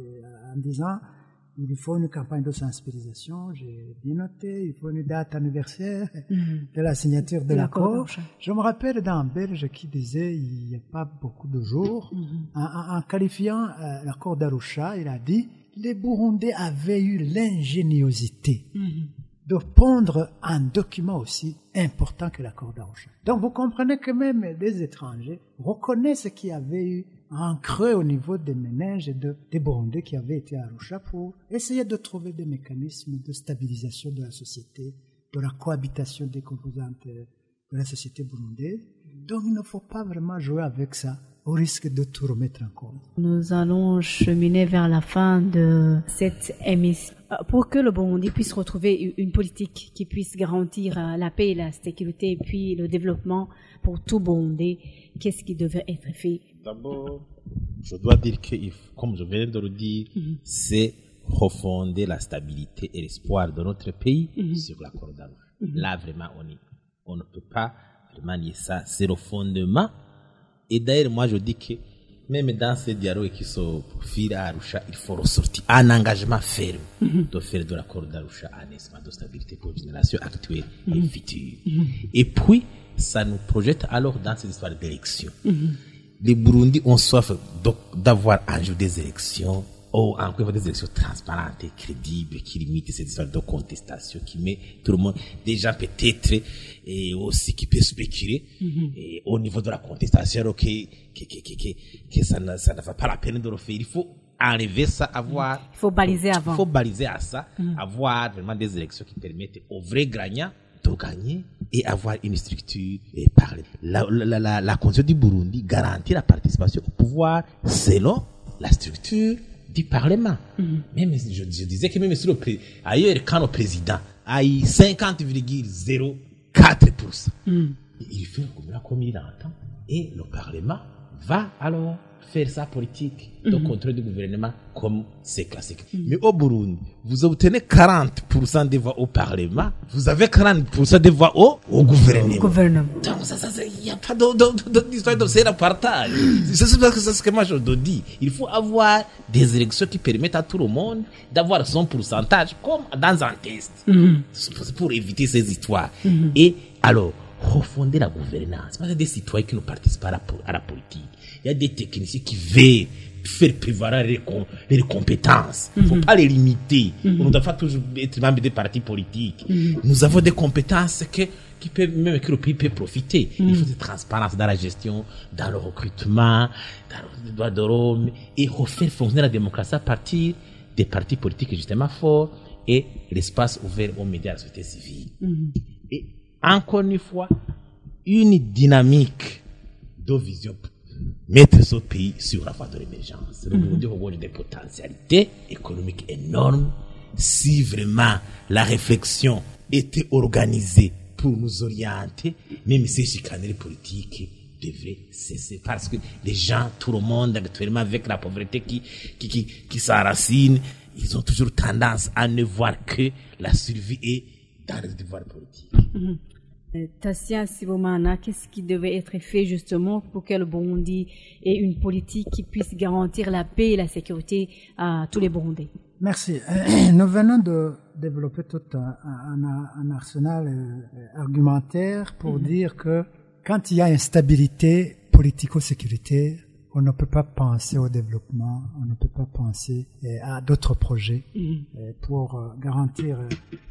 en disant il faut une campagne de sensibilisation, j'ai bien noté, il faut une date anniversaire mm-hmm. de la signature de, de l'accord. l'accord. Je me rappelle d'un Belge qui disait il n'y a pas beaucoup de jours, mm-hmm. en, en qualifiant euh, l'accord d'Arusha, il a dit les Burundais avaient eu l'ingéniosité mmh. de pondre un document aussi important que l'accord d'Arusha. Donc vous comprenez que même des étrangers reconnaissent qu'il y avait eu un creux au niveau des méninges de, des Burundais qui avaient été à Arusha pour essayer de trouver des mécanismes de stabilisation de la société, de la cohabitation des composantes de la société burundaise. Donc il ne faut pas vraiment jouer avec ça, au risque de tout remettre en cause. Nous allons cheminer vers la fin de cette émission. Pour que le Burundi puisse retrouver une politique qui puisse garantir la paix, la sécurité et puis le développement pour tout Burundais, qu'est-ce qui devrait être fait? D'abord, je dois dire que, comme je viens de le dire, mm-hmm. c'est refonder la stabilité et l'espoir de notre pays mm-hmm. sur l'accord d'Arusha. Mm-hmm. Là, vraiment, on, est, on ne peut pas vraiment nier ça. C'est le fondement. Et d'ailleurs, moi, je dis que même dans ces dialogues qui se profilent à Arusha, il faut ressortir un engagement ferme mm-hmm. de faire de l'accord d'Arusha un espace de stabilité pour les générations actuelles mm-hmm. et futures. Mm-hmm. Et puis, ça nous projette alors dans ces histoires d'élections. Mm-hmm. Les Burundis ont soif d'avoir un jour des élections, ou encore des élections transparentes et crédibles qui limitent ces histoires de contestation, qui met tout le monde, des gens peut-être, et aussi qui peuvent spéculer, mm-hmm. et au niveau de la contestation, que, que, que, que, que, que ça, ne, ça ne va pas la peine de le faire. Il faut enlever ça, avoir... Il faut baliser avant. Il faut baliser à ça, mm-hmm. avoir vraiment des élections qui permettent aux vrais gagnants de gagner et avoir une structure et parler. La, la, la, la Constitution du Burundi garantit la participation au pouvoir selon la structure du Parlement. Mm-hmm. Même, je, je disais que même sur le pré, ailleurs, quand le président a eu cinquante virgule zéro quatre pour cent, mm. il fait comme il entend. Et le Parlement va alors faire sa politique de mm-hmm. contrôle du gouvernement comme c'est classique. Mm-hmm. Mais au Burundi, vous obtenez quarante pour cent des voix au Parlement, vous avez quarante pour cent des voix au, au gouvernement. gouvernement. Donc, ça, ça, il n'y a pas d'histoire de, de, de, de, de partage. C'est ce que moi je dis. Il faut avoir des élections qui permettent à tout le monde d'avoir son pourcentage comme dans un test. Mm-hmm. C'est pour éviter ces histoires. Mm-hmm. Et alors, refonder la gouvernance. Il y a des citoyens qui ne participent pas à la, à la politique. Il y a des techniciens qui veulent faire prévaloir les, les compétences. Il ne faut mm-hmm. pas les limiter. Mm-hmm. On ne doit pas toujours être membre des partis politiques. Mm-hmm. Nous avons des compétences que, qui peuvent, même que le pays peut profiter. Mm-hmm. Il faut de transparence dans la gestion, dans le recrutement, dans les droits de l'homme, et refaire fonctionner la démocratie à partir des partis politiques justement forts et l'espace ouvert aux médias, à la société civile. Mm-hmm. Et encore une fois, une dynamique de vision, mettre ce pays sur la voie de l'émergence. Le Burundi a des potentialités économiques énormes. Si vraiment la réflexion était organisée pour nous orienter, même ces chicaneries politiques devraient cesser. Parce que les gens, tout le monde actuellement avec la pauvreté qui, qui, qui, qui s'enracine, ils ont toujours tendance à ne voir que la survie et dans les devoirs politiques. Mm-hmm. Tassia Sibomana, qu'est-ce qui devait être fait justement pour que le Burundi ait une politique qui puisse garantir la paix et la sécurité à tous les Burundais? Merci. Nous venons de développer tout un, un, un arsenal euh, argumentaire pour mmh. dire que quand il y a instabilité politico-sécuritaire, on ne peut pas penser au développement, on ne peut pas penser euh, à d'autres projets mmh. euh, pour euh, garantir euh,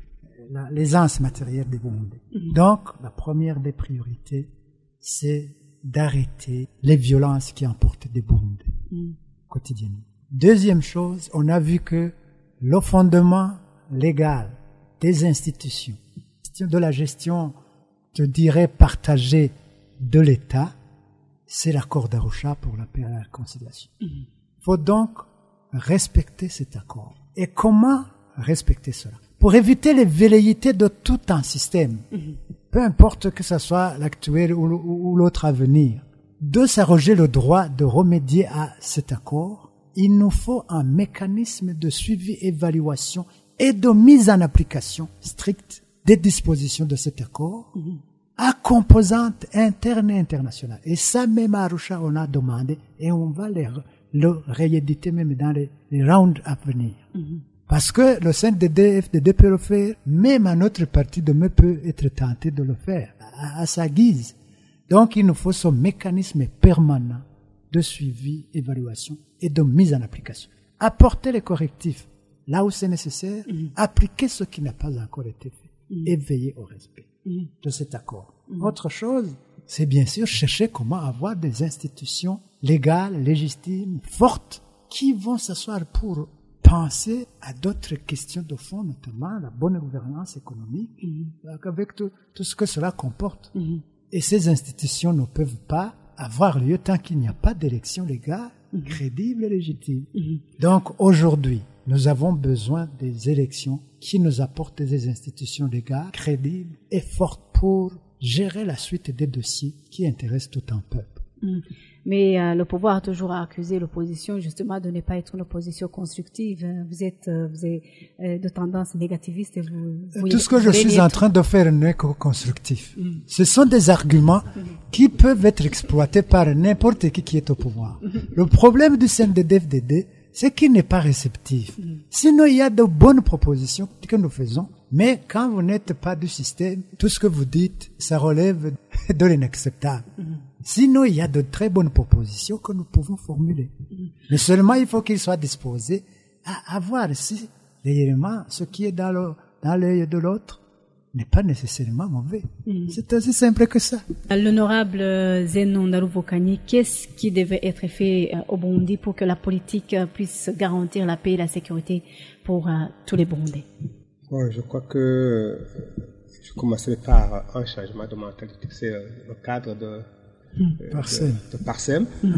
la, l'aisance matérielle des Burundais. Mmh. Donc, la première des priorités, c'est d'arrêter les violences qui emportent des Burundais mmh. quotidiennement. Deuxième chose, on a vu que le fondement légal des institutions, de la gestion, je dirais, partagée de l'État, c'est l'accord d'Arusha pour la paix et la réconciliation. Il mmh. faut donc respecter cet accord. Et comment respecter cela? Pour éviter les velléités de tout un système, mmh. peu importe que ce soit l'actuel ou, ou, ou l'autre à venir, de s'arroger le droit de remédier à cet accord, il nous faut un mécanisme de suivi, évaluation et de mise en application stricte des dispositions de cet accord mmh. à composante interne et internationale. Et ça, même à Arusha, on a demandé et on va les, le rééditer même dans les, les rounds à venir. Mmh. Parce que le C N D D F D D peut le faire, même un autre parti de me peut être tenté de le faire à, à sa guise. Donc, il nous faut ce mécanisme permanent de suivi, évaluation et de mise en application. Apporter les correctifs là où c'est nécessaire, mmh. appliquer ce qui n'a pas encore été fait mmh. et veiller au respect mmh. de cet accord. Mmh. Autre chose, c'est bien sûr chercher comment avoir des institutions légales, légitimes, fortes, qui vont s'asseoir pour penser à d'autres questions de fond, notamment la bonne gouvernance économique, mmh. avec tout, tout ce que cela comporte. Mmh. Et ces institutions ne peuvent pas avoir lieu tant qu'il n'y a pas d'élection légale, mmh. crédible et légitime. Mmh. Donc aujourd'hui, nous avons besoin des élections qui nous apportent des institutions légales, crédibles et fortes pour gérer la suite des dossiers qui intéressent tout un peuple. Mmh. Mais euh, le pouvoir a toujours accusé l'opposition justement de ne pas être une opposition constructive. Vous êtes, euh, vous êtes euh, de tendance négativiste. Et vous, vous Tout ce que je suis être... en train de faire n'est que constructif. Mm. Ce sont des arguments mm. qui peuvent être exploités par n'importe qui qui est au pouvoir. Mm. Le problème du C N D D F D D, c'est qu'il n'est pas réceptif. Mm. Sinon, il y a de bonnes propositions que nous faisons. Mais quand vous n'êtes pas du système, tout ce que vous dites, ça relève de l'inacceptable. Mm. Sinon, il y a de très bonnes propositions que nous pouvons formuler. Mmh. Mais seulement, il faut qu'ils soient disposés à avoir si réellement ce qui est dans, le, dans l'œil de l'autre n'est pas nécessairement mauvais. Mmh. C'est aussi simple que ça. L'honorable Zenon Ndaruvokani, qu'est-ce qui devait être fait au Burundi pour que la politique puisse garantir la paix et la sécurité pour uh, tous les Burundais? Ouais, je crois que je commencerai par un changement de mentalité. C'est le cadre de Mmh. Parsem. de, de Parsem. Mmh.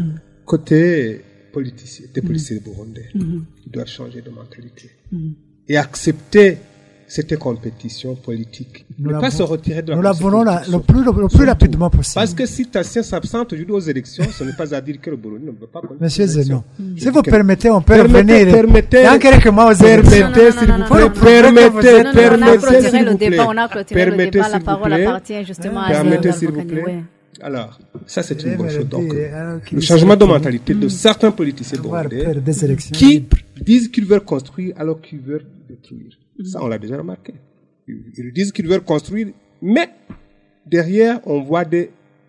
Côté politicien, des policiers mmh. burundais, mmh. ils doivent changer de mentalité mmh. et accepter cette compétition politique. Nous ne pas se retirer de la Nous la voulons la, le plus, le, le plus rapidement possible. Parce que si Tassien s'absente aujourd'hui aux élections, ce n'est pas à dire que le Burundi ne veut pas connaître. Monsieur Zenon, mmh. si vous permettez, on peut permettez, revenir permettez, dans quelques mois aux élections. Permettez, s'il vous plaît, permettez, permettez, s'il vous plaît. On a clôturé le débat, la parole appartient justement à Permettez, s'il vous plaît. Alors, ça c'est une bonne chose. Donc, le changement de mentalité de certains politiciens burundais qui disent qu'ils veulent construire alors qu'ils veulent détruire. Ça, on l'a déjà remarqué. Ils disent qu'ils veulent construire, mais derrière, on voit des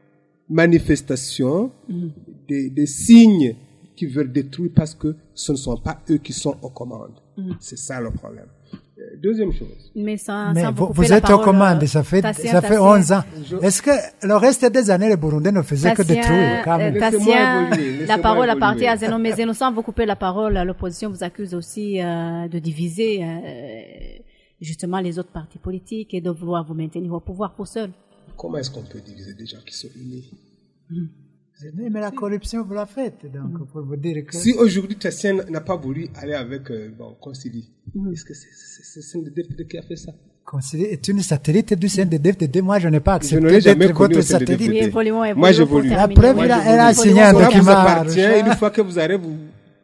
manifestations, des, des signes qui veulent détruire parce que ce ne sont pas eux qui sont aux commandes. C'est ça le problème. Deuxième chose. Mais, ça, Mais ça vous, vous êtes aux commandes, ça fait, Tassien, ça fait Tassien. onze ans. Je... Est-ce que le reste des années, les Burundais ne faisaient Tassien, que détruire quand même? euh, Tassien, la parole appartient à Zenon, mais Zenon, sans vous couper la parole, l'opposition vous accuse aussi euh, de diviser euh, justement les autres partis politiques et de vouloir vous maintenir au pouvoir pour seul. Comment est-ce qu'on peut diviser des gens qui sont unis? Mmh. Mais la corruption, vous la faites, donc, mmh. pour vous dire que... Si aujourd'hui Tassien n'a pas voulu aller avec, euh, bon, Concili, mmh. est-ce que c'est le C N D D F D D qui a fait ça? Concili est une satellite du C N D D F D D. Moi, je n'ai pas accepté je d'être votre satellite. Oui, évoluons, évoluons. Moi, j'évolue. La preuve, il a, elle a signé un document. Vous appartient, une fois que vous allez vous,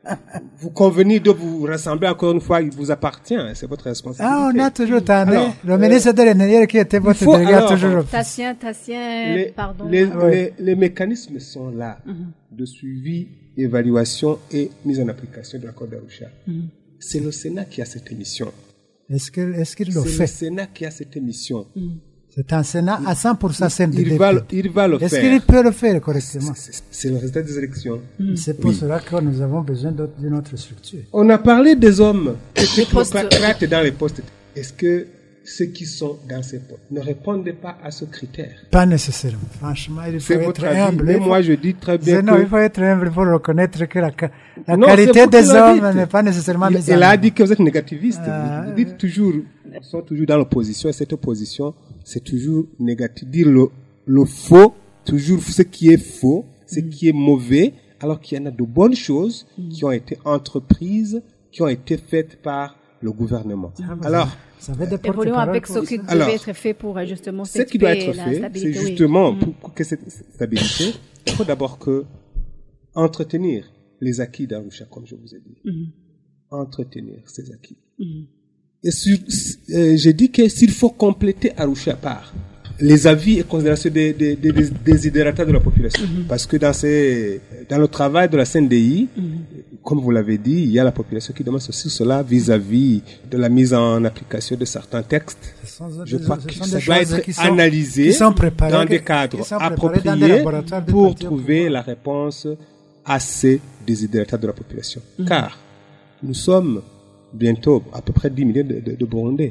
vous convenir de vous rassembler encore une fois, il vous appartient. C'est votre responsabilité. Ah, on a toujours tendu. Le euh, ministre de l'Intérieur qui était votre délégué a toujours... Tassien, Tassien, les, pardon. Les, oui. les, les mécanismes sont là, mm-hmm. de suivi, évaluation et mise en application de l'accord d'Arusha. Mm-hmm. C'est le Sénat qui a cette émission. Est-ce que, est-ce qu'il le C'est fait? le Sénat qui a cette émission. Mm. C'est un Sénat à cent pour cent C N D D. Il va, le- il va le Est-ce faire. qu'il peut le faire correctement? C'est- c'est- C'est le résultat des élections. C'est pour Oui. cela que nous avons besoin d'autre- d'une autre structure. On a parlé des hommes qui étaient postes- technocrates dans les postes. Est-ce que ceux qui sont dans ces postes ne répondent pas à ce critère? Pas nécessairement. Franchement, il faut C'est votre être avis. humble. Mais Il faut- moi, je dis très bien C'est- non, que... il faut être humble pour reconnaître que la, ca- la Non, c'est qualité vous qui des le hommes dites. n'est pas nécessairement Il, mise il en a avant. dit que vous êtes négativiste. Ah, vous dites toujours, ils sont toujours dans l'opposition. Et cette opposition, c'est toujours négatif. Dire le, le faux, toujours ce qui est faux, ce qui est mauvais, alors qu'il y en a de bonnes choses qui ont été entreprises, qui ont été faites par le gouvernement. Alors, Ça fait des Évoluons porte-paroles avec pour ce ça. qui devait Alors, être fait pour euh, justement ce qui doit être la fait, c'est stabilité, oui. justement Mm. pour, pour que cette stabilité, il faut d'abord que entretenir les acquis d'Arusha, comme je vous ai dit. Mm. Entretenir ces acquis. Mm. Et sur, euh, j'ai dit que s'il faut compléter Arusha par les avis et considérations des, des, des, des désidératas de la population, parce que dans ces, dans le travail de la C N D I, comme vous l'avez dit, il y a la population qui demande ceci, cela vis-à-vis de la mise en application de certains textes. Ce sont des- Je crois ce que sont ça des doit choses être qui sont- analysé qui sont préparées, dans des qui- cadres qui sont préparées appropriés dans des laboratoires de pour partis au trouver pouvoir. la réponse à ces désidératas de la population. Car nous sommes bientôt à peu près dix millions de, de, de Burundais.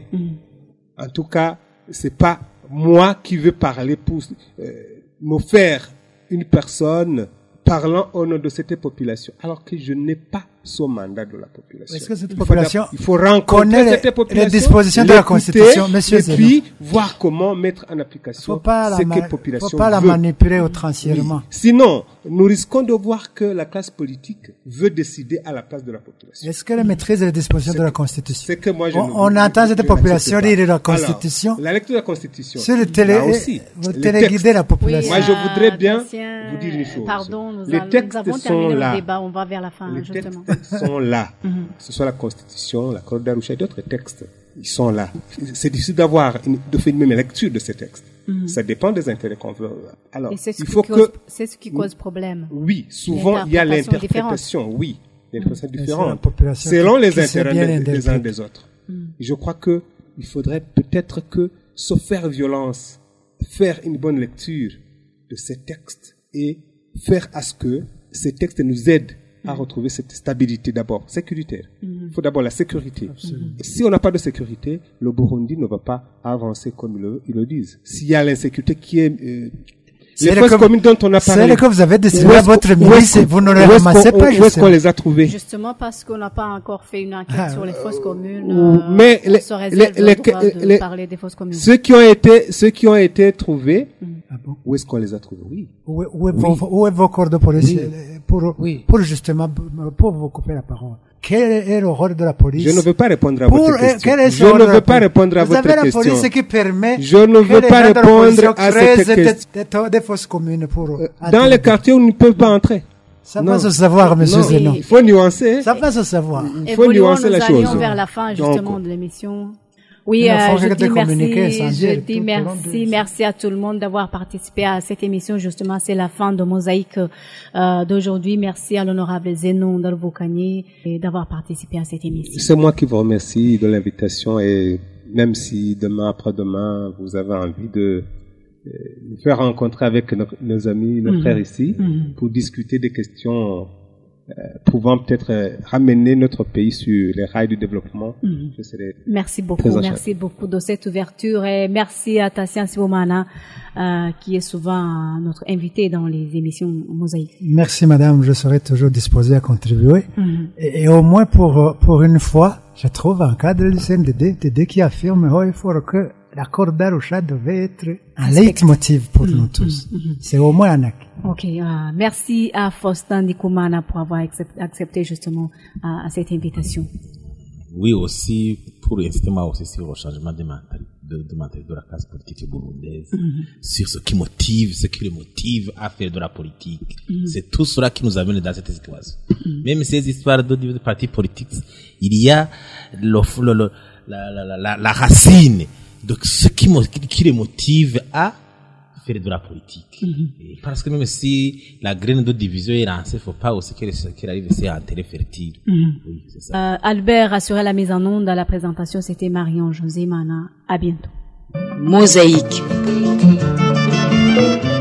En tout cas, c'est pas moi qui veux parler pour euh, me faire une personne parlant au nom de cette population, alors que je n'ai pas ce mandat de la population. Est-ce que cette Il faut population d'ab- il faut rencontrer connaît les- cette population, les dispositions de la l'écouter, Constitution, monsieur et Zeno. puis voir comment mettre en Il application faut pas ce la, que ma- la population faut pas la veut. manipuler outrancièrement. Oui. Sinon, nous risquons de voir que la classe politique veut décider à la place de la population. Est-ce qu'elle maîtrise les dispositions de la Constitution? C'est que moi, je On- ne- on je- entend je cette n'accepte population pas. lire la Alors, Constitution. la lecture de la Constitution. Sur le télé, là aussi, vous les téléguidez textes. la population. Moi, je euh, voudrais bien Tatien, vous dire une chose. Pardon, nous, Les allons- textes nous avons sont terminé là. le débat, on va vers la fin, Les justement. textes sont là. Que ce soit la Constitution, la Code d'Arusha et d'autres textes, ils sont là. C'est difficile d'avoir, une- de faire une même lecture de ces textes. Ça dépend des intérêts qu'on veut. Alors, Et c'est ce, il qui faut cause- que, c'est ce qui cause problème. oui, souvent, il y a L'interprétation l'interprétation, oui. L'interprétation c'est la différente. population Selon qui- les qui sait intérêts bien des, des uns interpréter. des autres. Je crois que il faudrait peut-être que, sauf faire violence, faire une bonne lecture de ces textes et faire à ce que ces textes nous aident à retrouver cette stabilité d'abord, sécuritaire. Il faut d'abord la sécurité. Et si on n'a pas de sécurité, le Burundi ne va pas avancer comme ils le, ils le disent. S'il y a l'insécurité qui est... euh, les C'est fausses le- communes dont on a parlé... C'est que vous avez dessiné Où à est-ce votre qu'on- où milice est-ce et vous ne les qu'on- où est-ce ramassez qu'on- pas. Où est-ce justement. qu'on les a trouvés? Justement parce qu'on n'a pas encore fait une enquête Ah, sur les fausses communes. ou- euh, mais on les- se réserve les- le les- droit de les- parler des fausses communes. Ceux qui ont été, ceux qui ont été trouvés, Ah bon? où est-ce qu'on les a trouvés? Oui. Où, est- où est vos, où est vos corps de police euh, pour, Oui. pour justement, pour vous couper la parole? Quel est le rôle de la police? Je ne veux pas répondre à Pour, votre euh, question. quel est ce Je rôle ne de la veux pas police? répondre à vous votre avez la question. police qui permet Je ne que veux les pas gens de la police répondre à creusent cette des- question. des, des, des fausses communes pour Dans intimider. les quartiers où on ne peut pas entrer. Ça Non. va se savoir, monsieur Non, Zeno. il faut nuancer. Ça va se savoir. Il faut Évoluons, nuancer nous la allions chose. vers la fin justement Donc, de l'émission. Oui, Il ne euh, faut je que dis de communiquer merci, sans je dire dis tout au long merci, de- merci à tout le monde d'avoir participé à cette émission. Justement, c'est la fin de Mosaïque euh, d'aujourd'hui. Merci à l'honorable Zeno Ndalvokanye d'avoir participé à cette émission. C'est moi qui vous remercie de l'invitation et même si demain, après-demain, vous avez envie de euh, nous faire rencontrer avec nos, nos amis, nos Mhm. frères ici, Mhm. pour discuter des questions euh, pouvant peut-être euh, ramener notre pays sur les rails du développement, Mhm. je serai Merci beaucoup, Très enchanté. merci beaucoup de cette ouverture et merci à Tassian Sibomana euh, qui est souvent notre invité dans les émissions Mosaïque. Merci madame, je serai toujours disposé à contribuer. Mhm. Et, et au moins pour, euh, pour une fois, je trouve un cadre du C N D D, T D qui affirme haut et fort que l'accord d'Arusha devait être un leitmotiv pour nous tous. C'est au moins un acte. Ok, euh, merci à Faustin Ndikumana pour avoir accept- accepté justement euh, à cette invitation. Oui, aussi, pour inciter moi aussi sur le changement de mentalité de, de, mentalité de la classe politique burundaise, sur ce qui motive, ce qui les motive à faire de la politique. C'est tout cela qui nous amène dans cette situation. Même ces histoires de, de partis politiques, il y a le, le, le, la, la, la, la racine de ce qui, mo- qui les motive à faire de la politique. Mm-hmm. Et parce que même si la graine de division est lancée, il ne faut pas aussi qu'elle, qu'elle arrive ici à un terrain fertile. Mm-hmm. Oui, c'est ça. Euh, Albert assurait la mise en onde à la présentation, c'était Marion José Mana. À bientôt. Mosaïque.